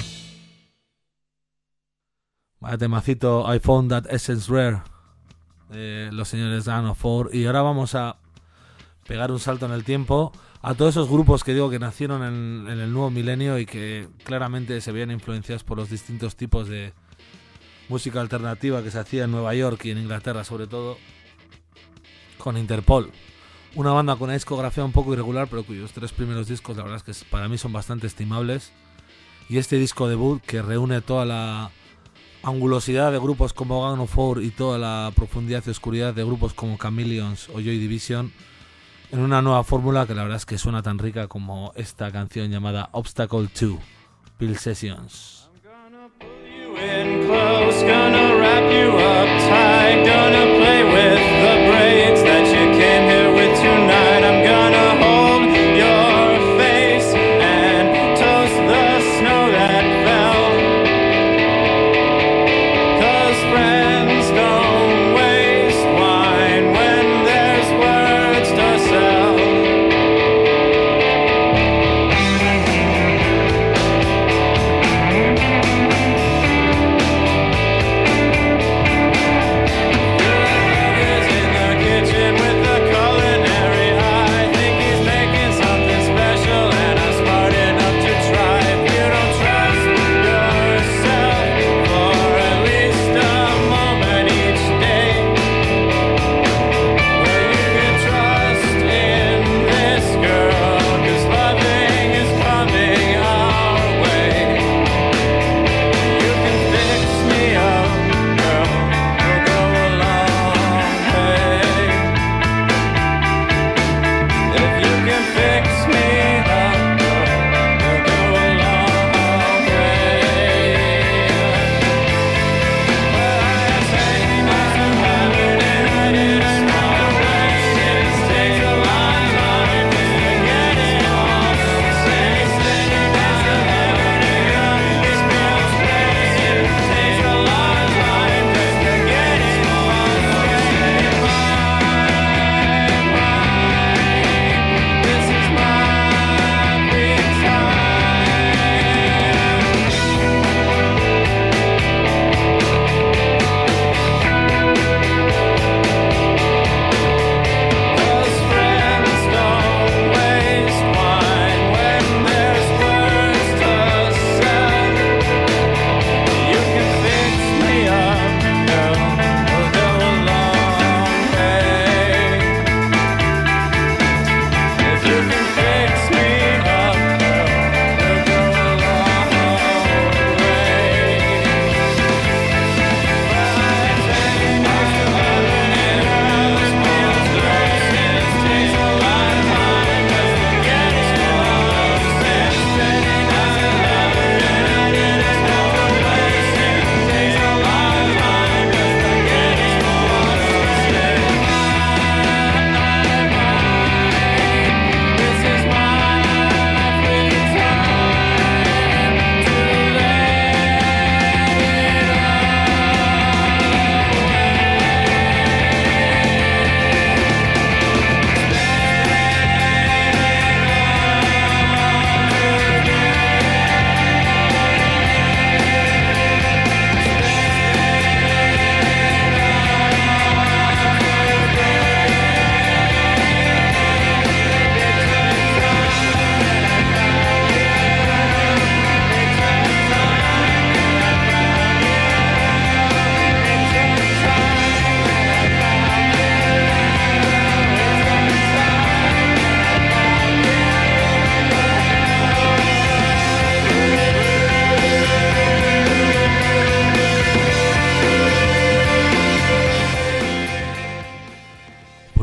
Vaya temacito, I Found That Essence Rare, de los señores Gang of Four. Y ahora vamos a pegar un salto en el tiempo a todos esos grupos que digo que nacieron en, en el nuevo milenio y que claramente se veían influenciados por los distintos tipos de música alternativa que se hacía en Nueva York y en Inglaterra, sobre todo con Interpol, una banda con una discografía un poco irregular, pero cuyos tres primeros discos la verdad es que para mí son bastante estimables, y este disco debut que reúne toda la angulosidad de grupos como Gang of Four y toda la profundidad y oscuridad de grupos como Chameleons o Joy Division en una nueva fórmula que la verdad es que suena tan rica como esta canción llamada Obstacle two, Peel Sessions. I'm gonna pull you in close, gonna wrap you up tight, gonna play with the braids that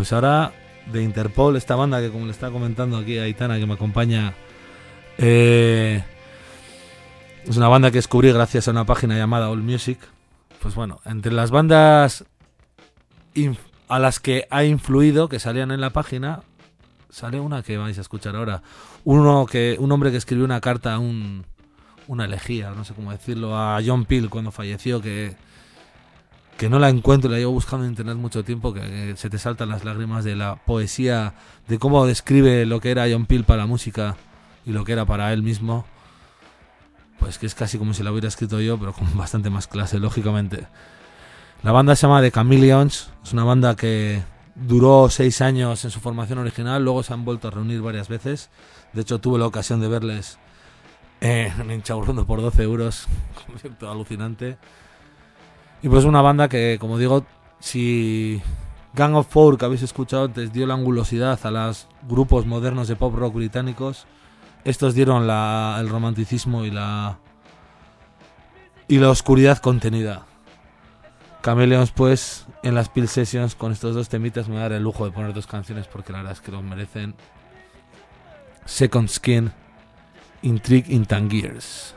Pues ahora de Interpol, esta banda que como le estaba comentando aquí a Aitana que me acompaña, eh, es una banda que descubrí gracias a una página llamada All Music. Pues bueno, entre las bandas inf- a las que ha influido, que salían en la página, sale una que vais a escuchar ahora. Uno que, un hombre que escribió una carta a un, una elegía, no sé cómo decirlo, a John Peel cuando falleció, que, que no la encuentro, la llevo buscando en internet mucho tiempo, que, que se te saltan las lágrimas de la poesía, de cómo describe lo que era John Peel para la música y lo que era para él mismo. Pues que es casi como si la hubiera escrito yo, pero con bastante más clase, lógicamente. La banda se llama The Chameleons, es una banda que duró seis años en su formación original, luego se han vuelto a reunir varias veces. De hecho, tuve la ocasión de verles eh, en Inchaurrondo por doce euros, un concierto alucinante. Y pues una banda que, como digo, si Gang of Four, que habéis escuchado antes, dio la angulosidad a los grupos modernos de pop rock británicos, estos dieron la, el romanticismo y la y la oscuridad contenida. Chameleons, pues, en las Peel Sessions con estos dos temitas me voy a dar el lujo de poner dos canciones porque la verdad es que los merecen. Second Skin, Intrigue in Tangiers.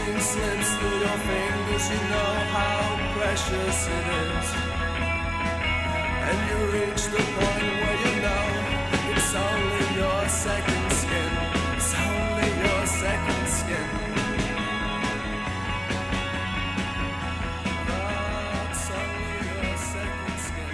Everything slips through your fingers, you know how precious it is. And you reach the point where you know it's only your second skin. It's only your second skin. Oh, it's only your second skin.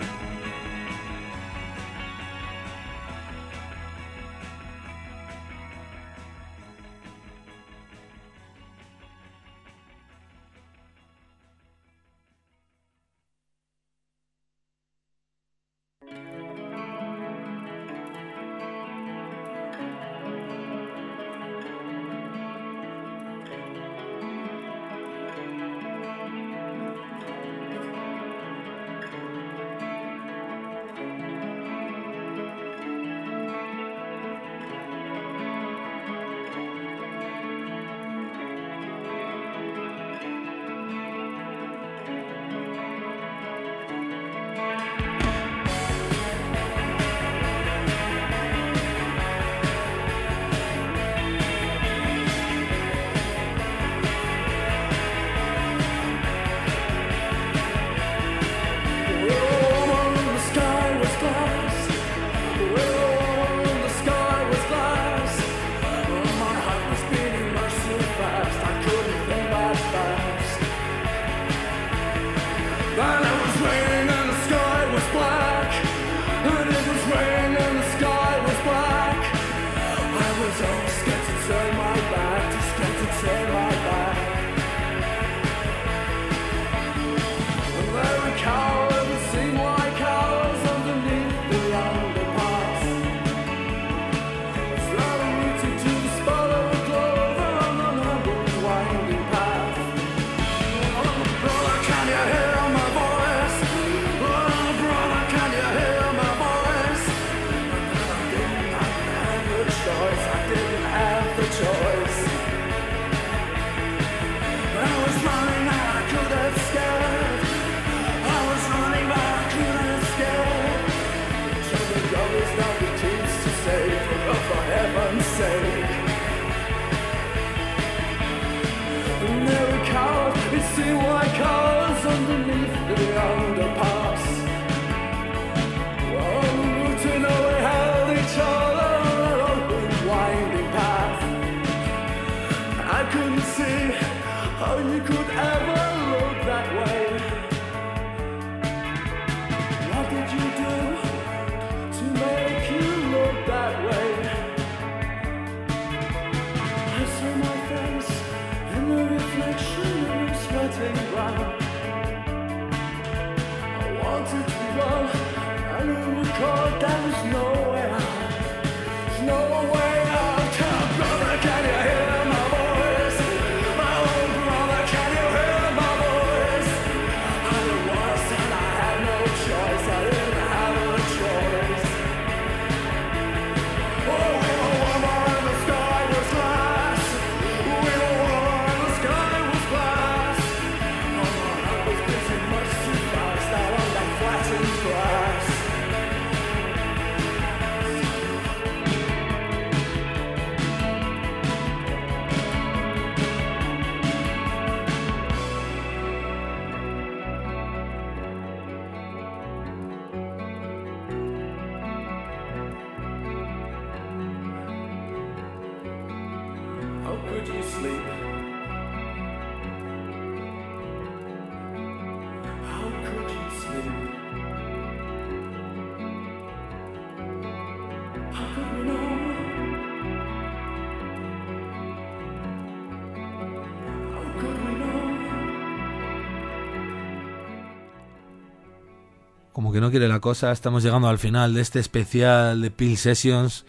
Como que no quiere la cosa, estamos llegando al final de este especial de Peel Sessions,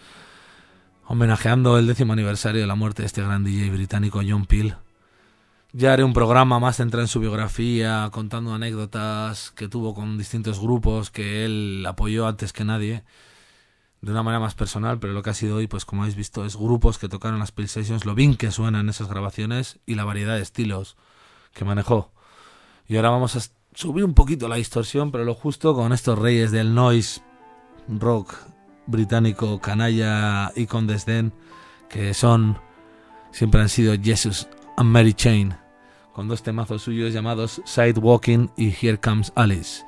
homenajeando el décimo aniversario de la muerte de este gran D J británico John Peel. Ya haré un programa más centrado en su biografía, contando anécdotas que tuvo con distintos grupos que él apoyó antes que nadie, de una manera más personal, pero lo que ha sido hoy, pues como habéis visto, es grupos que tocaron las Peel Sessions, lo bien que suenan esas grabaciones y la variedad de estilos que manejó. Y ahora vamos a subir un poquito la distorsión, pero lo justo, con estos reyes del noise rock británico, canalla y con desdén, que son, siempre han sido Jesus and Mary Chain, con dos temazos suyos llamados Sidewalking y Here Comes Alice.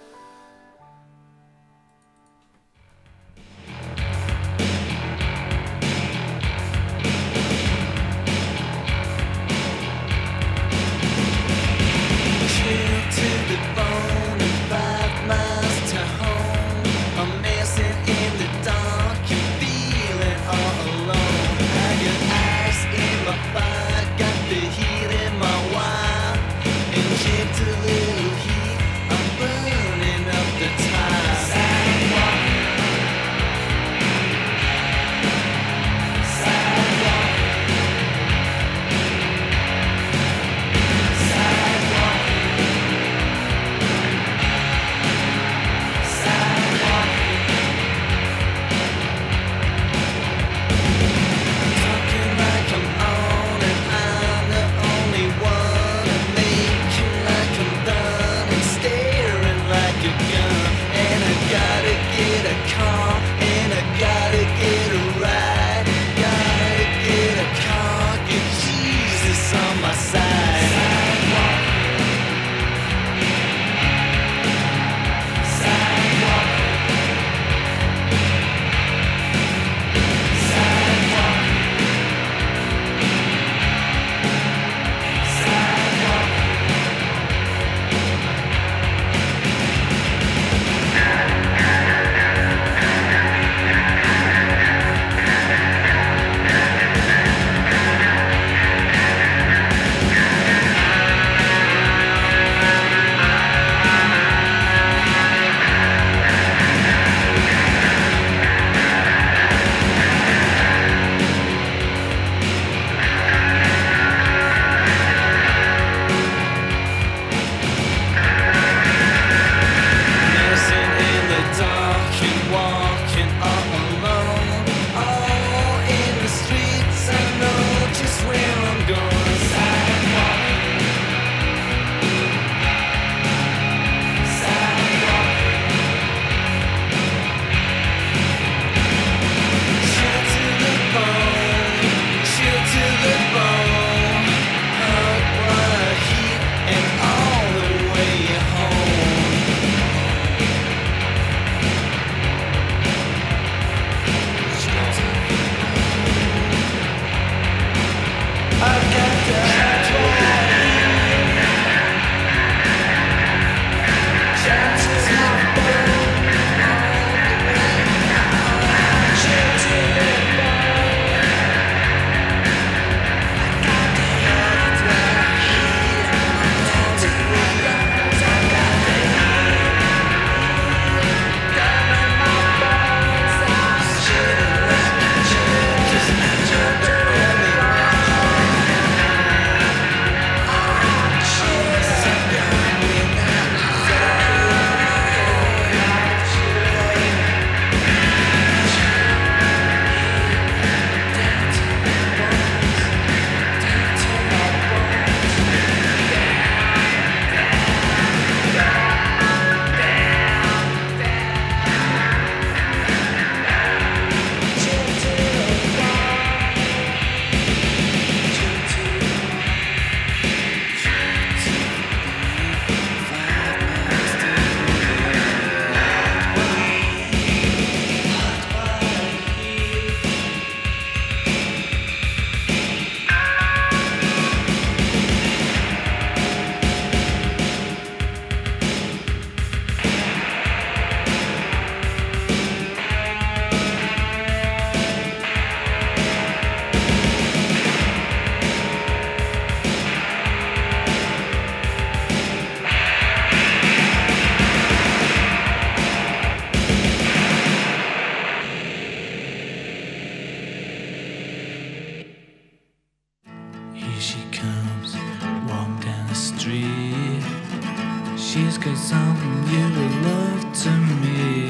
She's got something you would love to me.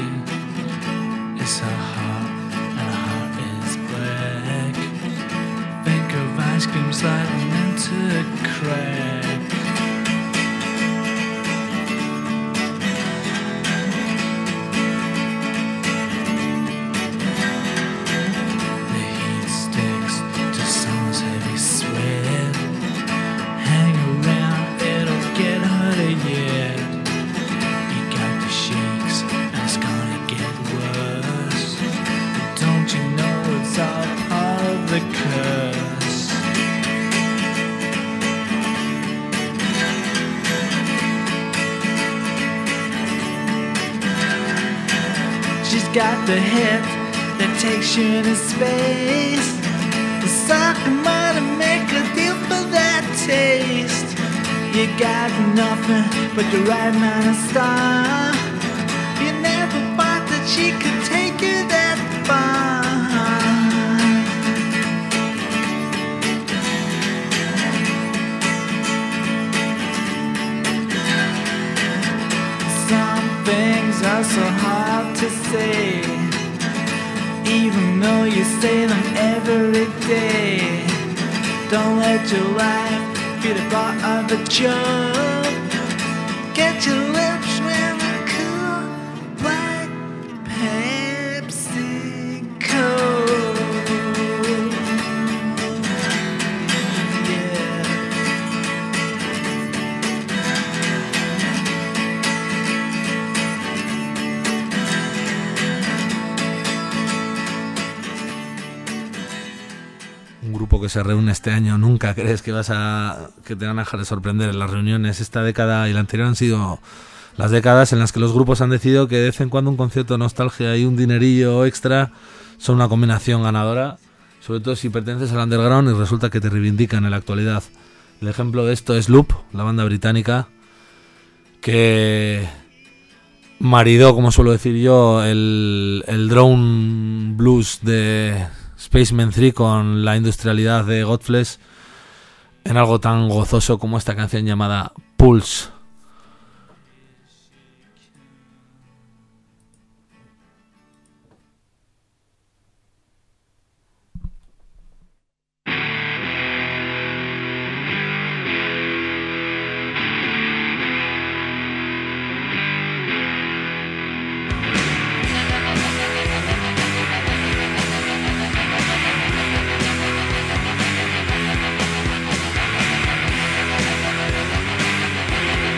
It's her heart, and her heart is black. Think of ice cream sliding into a crack. The heat sticks to someone's heavy sweat. the curse. She's got the hit that takes you into space. The sucker might make a deal for that taste. You got nothing but the right man of star. You never thought that she could take you that far. Some things are so hard to say, even though you say them every day. Don't let your life be the part of a joke. Get your lips with a cool black Pepsi Coke. Yeah. Un grupo que se reúne este año, nunca crees que vas a que te van a dejar de sorprender en las reuniones. Esta década y la anterior han sido las décadas en las que los grupos han decidido que de vez en cuando un concierto de nostalgia y un dinerillo extra son una combinación ganadora, sobre todo si perteneces al underground y resulta que te reivindican en la actualidad. El ejemplo de esto es Loop, la banda británica que maridó, como suelo decir yo, el, el drone blues de Spaceman tres con la industrialidad de Godflesh en algo tan gozoso como esta canción llamada Pulse. Thank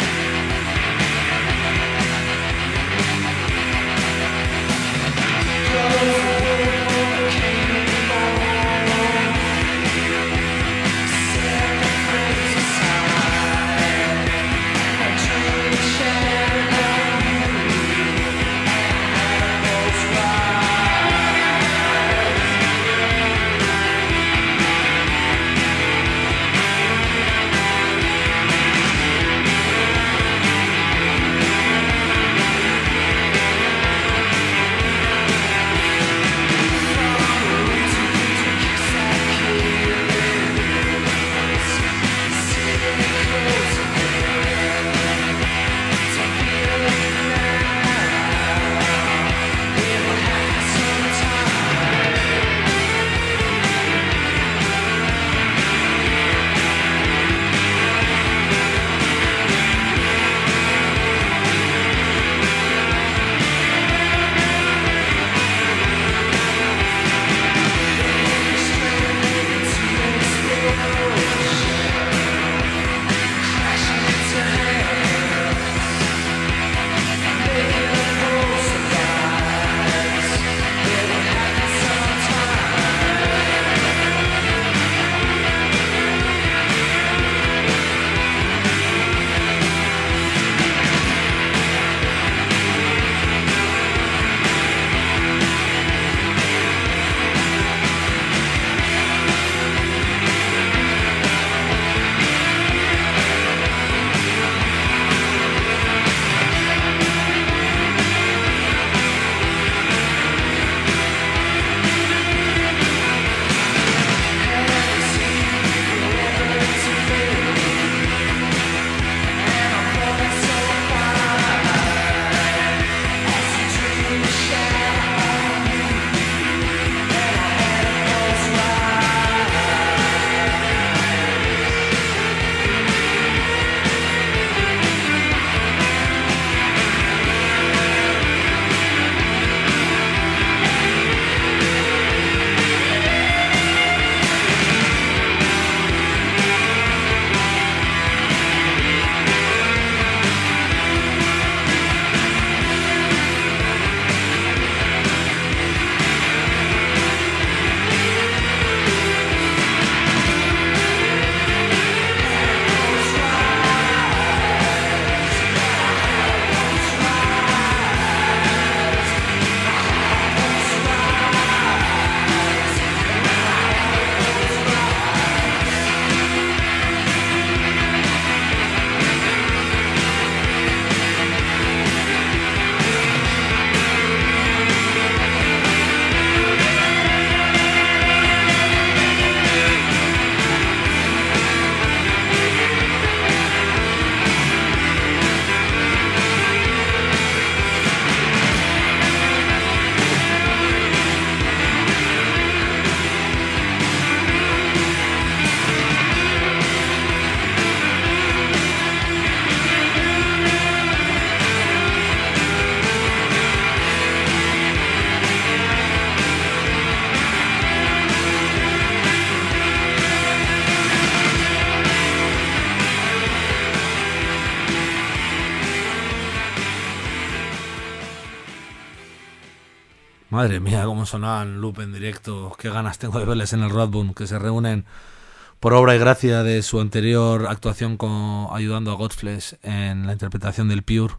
Madre mía, cómo sonaban Loop en directo. Qué ganas tengo de verles en el Roadburn, que se reúnen por obra y gracia de su anterior actuación con, ayudando a Godflesh en la interpretación del Pure.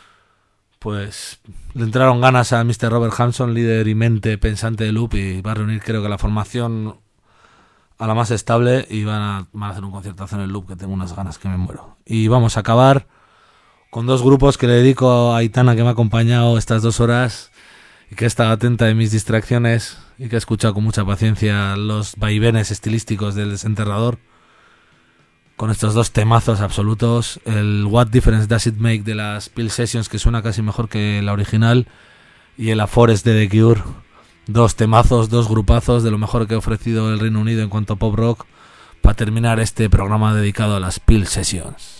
Pues le entraron ganas a mister Robert Hampson, líder y mente pensante de Loop, y va a reunir, creo que la formación a la más estable, y van a, van a hacer un conciertazo en el Loop, que tengo unas ganas que me muero. Y vamos a acabar con dos grupos que le dedico a Aitana, que me ha acompañado estas dos horas y que está atenta de mis distracciones y que ha escuchado con mucha paciencia los vaivenes estilísticos del Desenterrador, con estos dos temazos absolutos. El What Difference Does It Make de las Peel Sessions, que suena casi mejor que la original, y el A Forest de The Cure. Dos temazos, dos grupazos de lo mejor que ha ofrecido el Reino Unido en cuanto a pop rock, para terminar este programa dedicado a las Peel Sessions.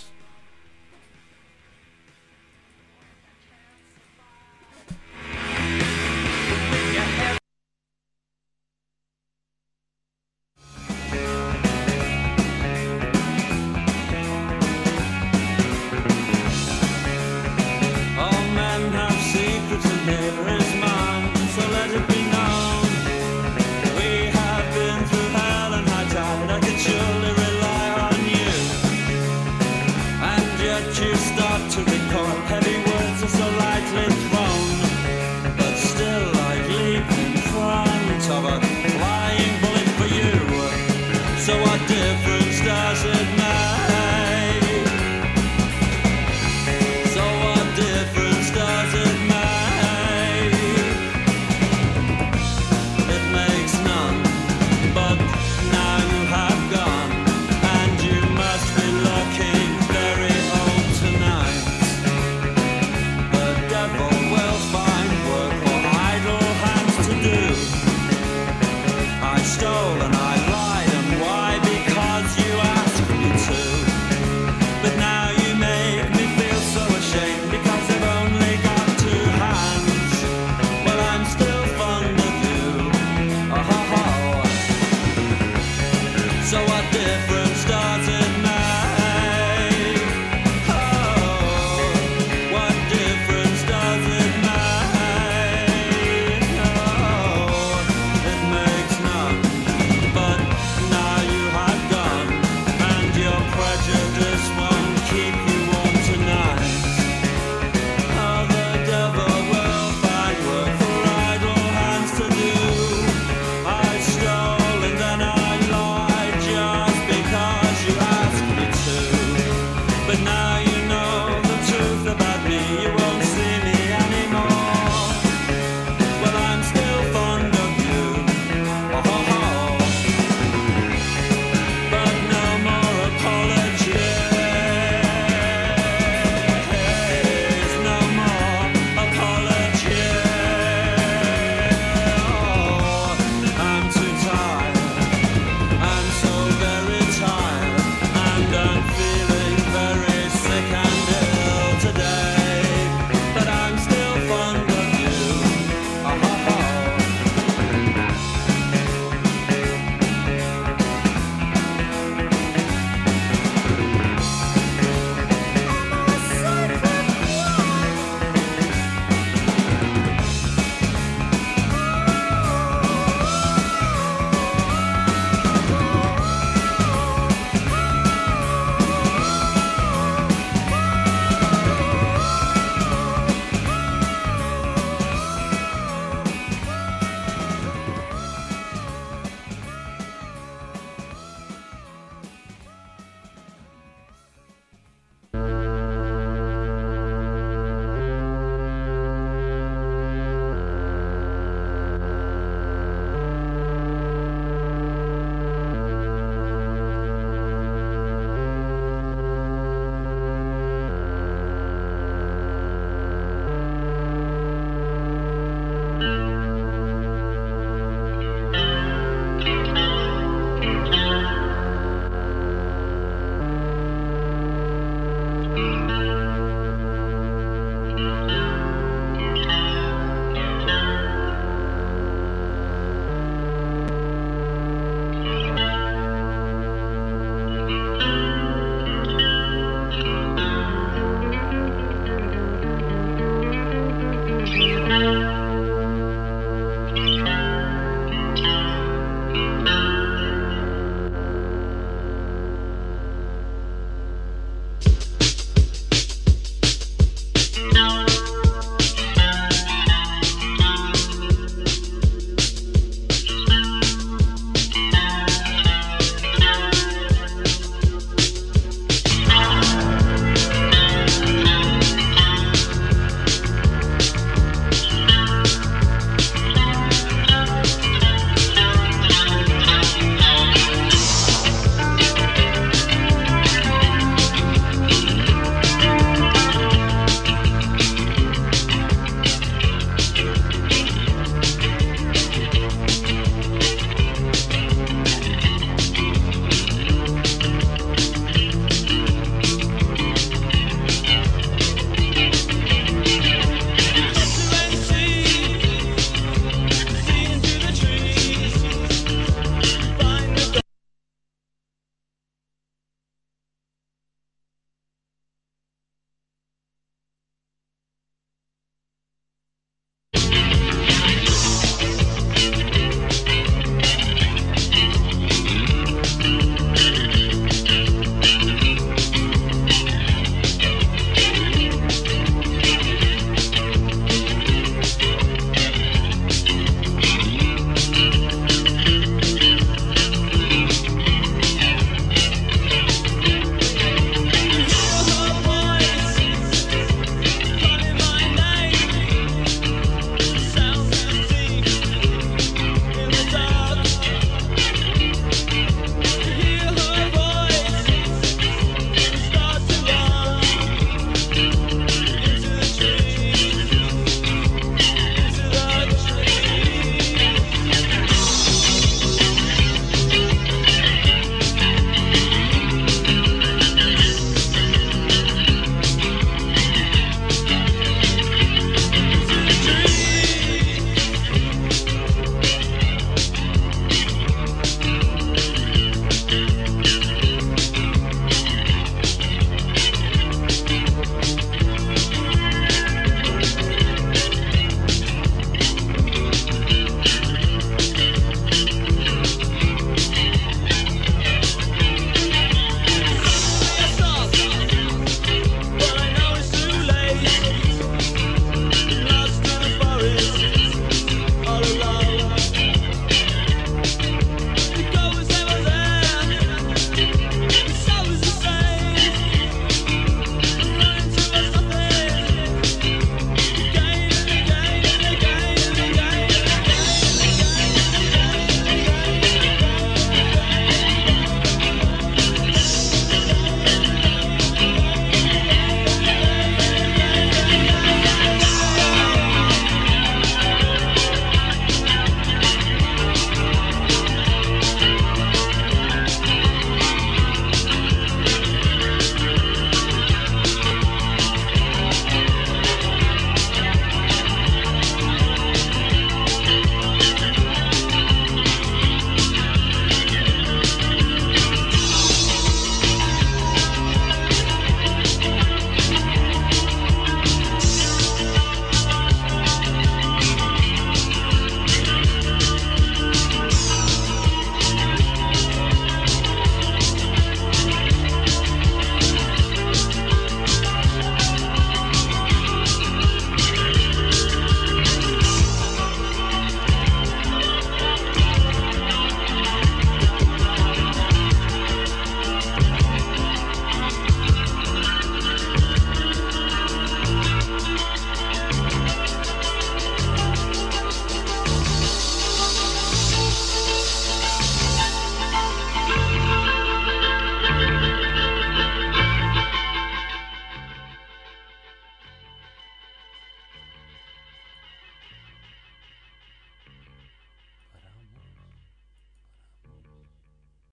So what difference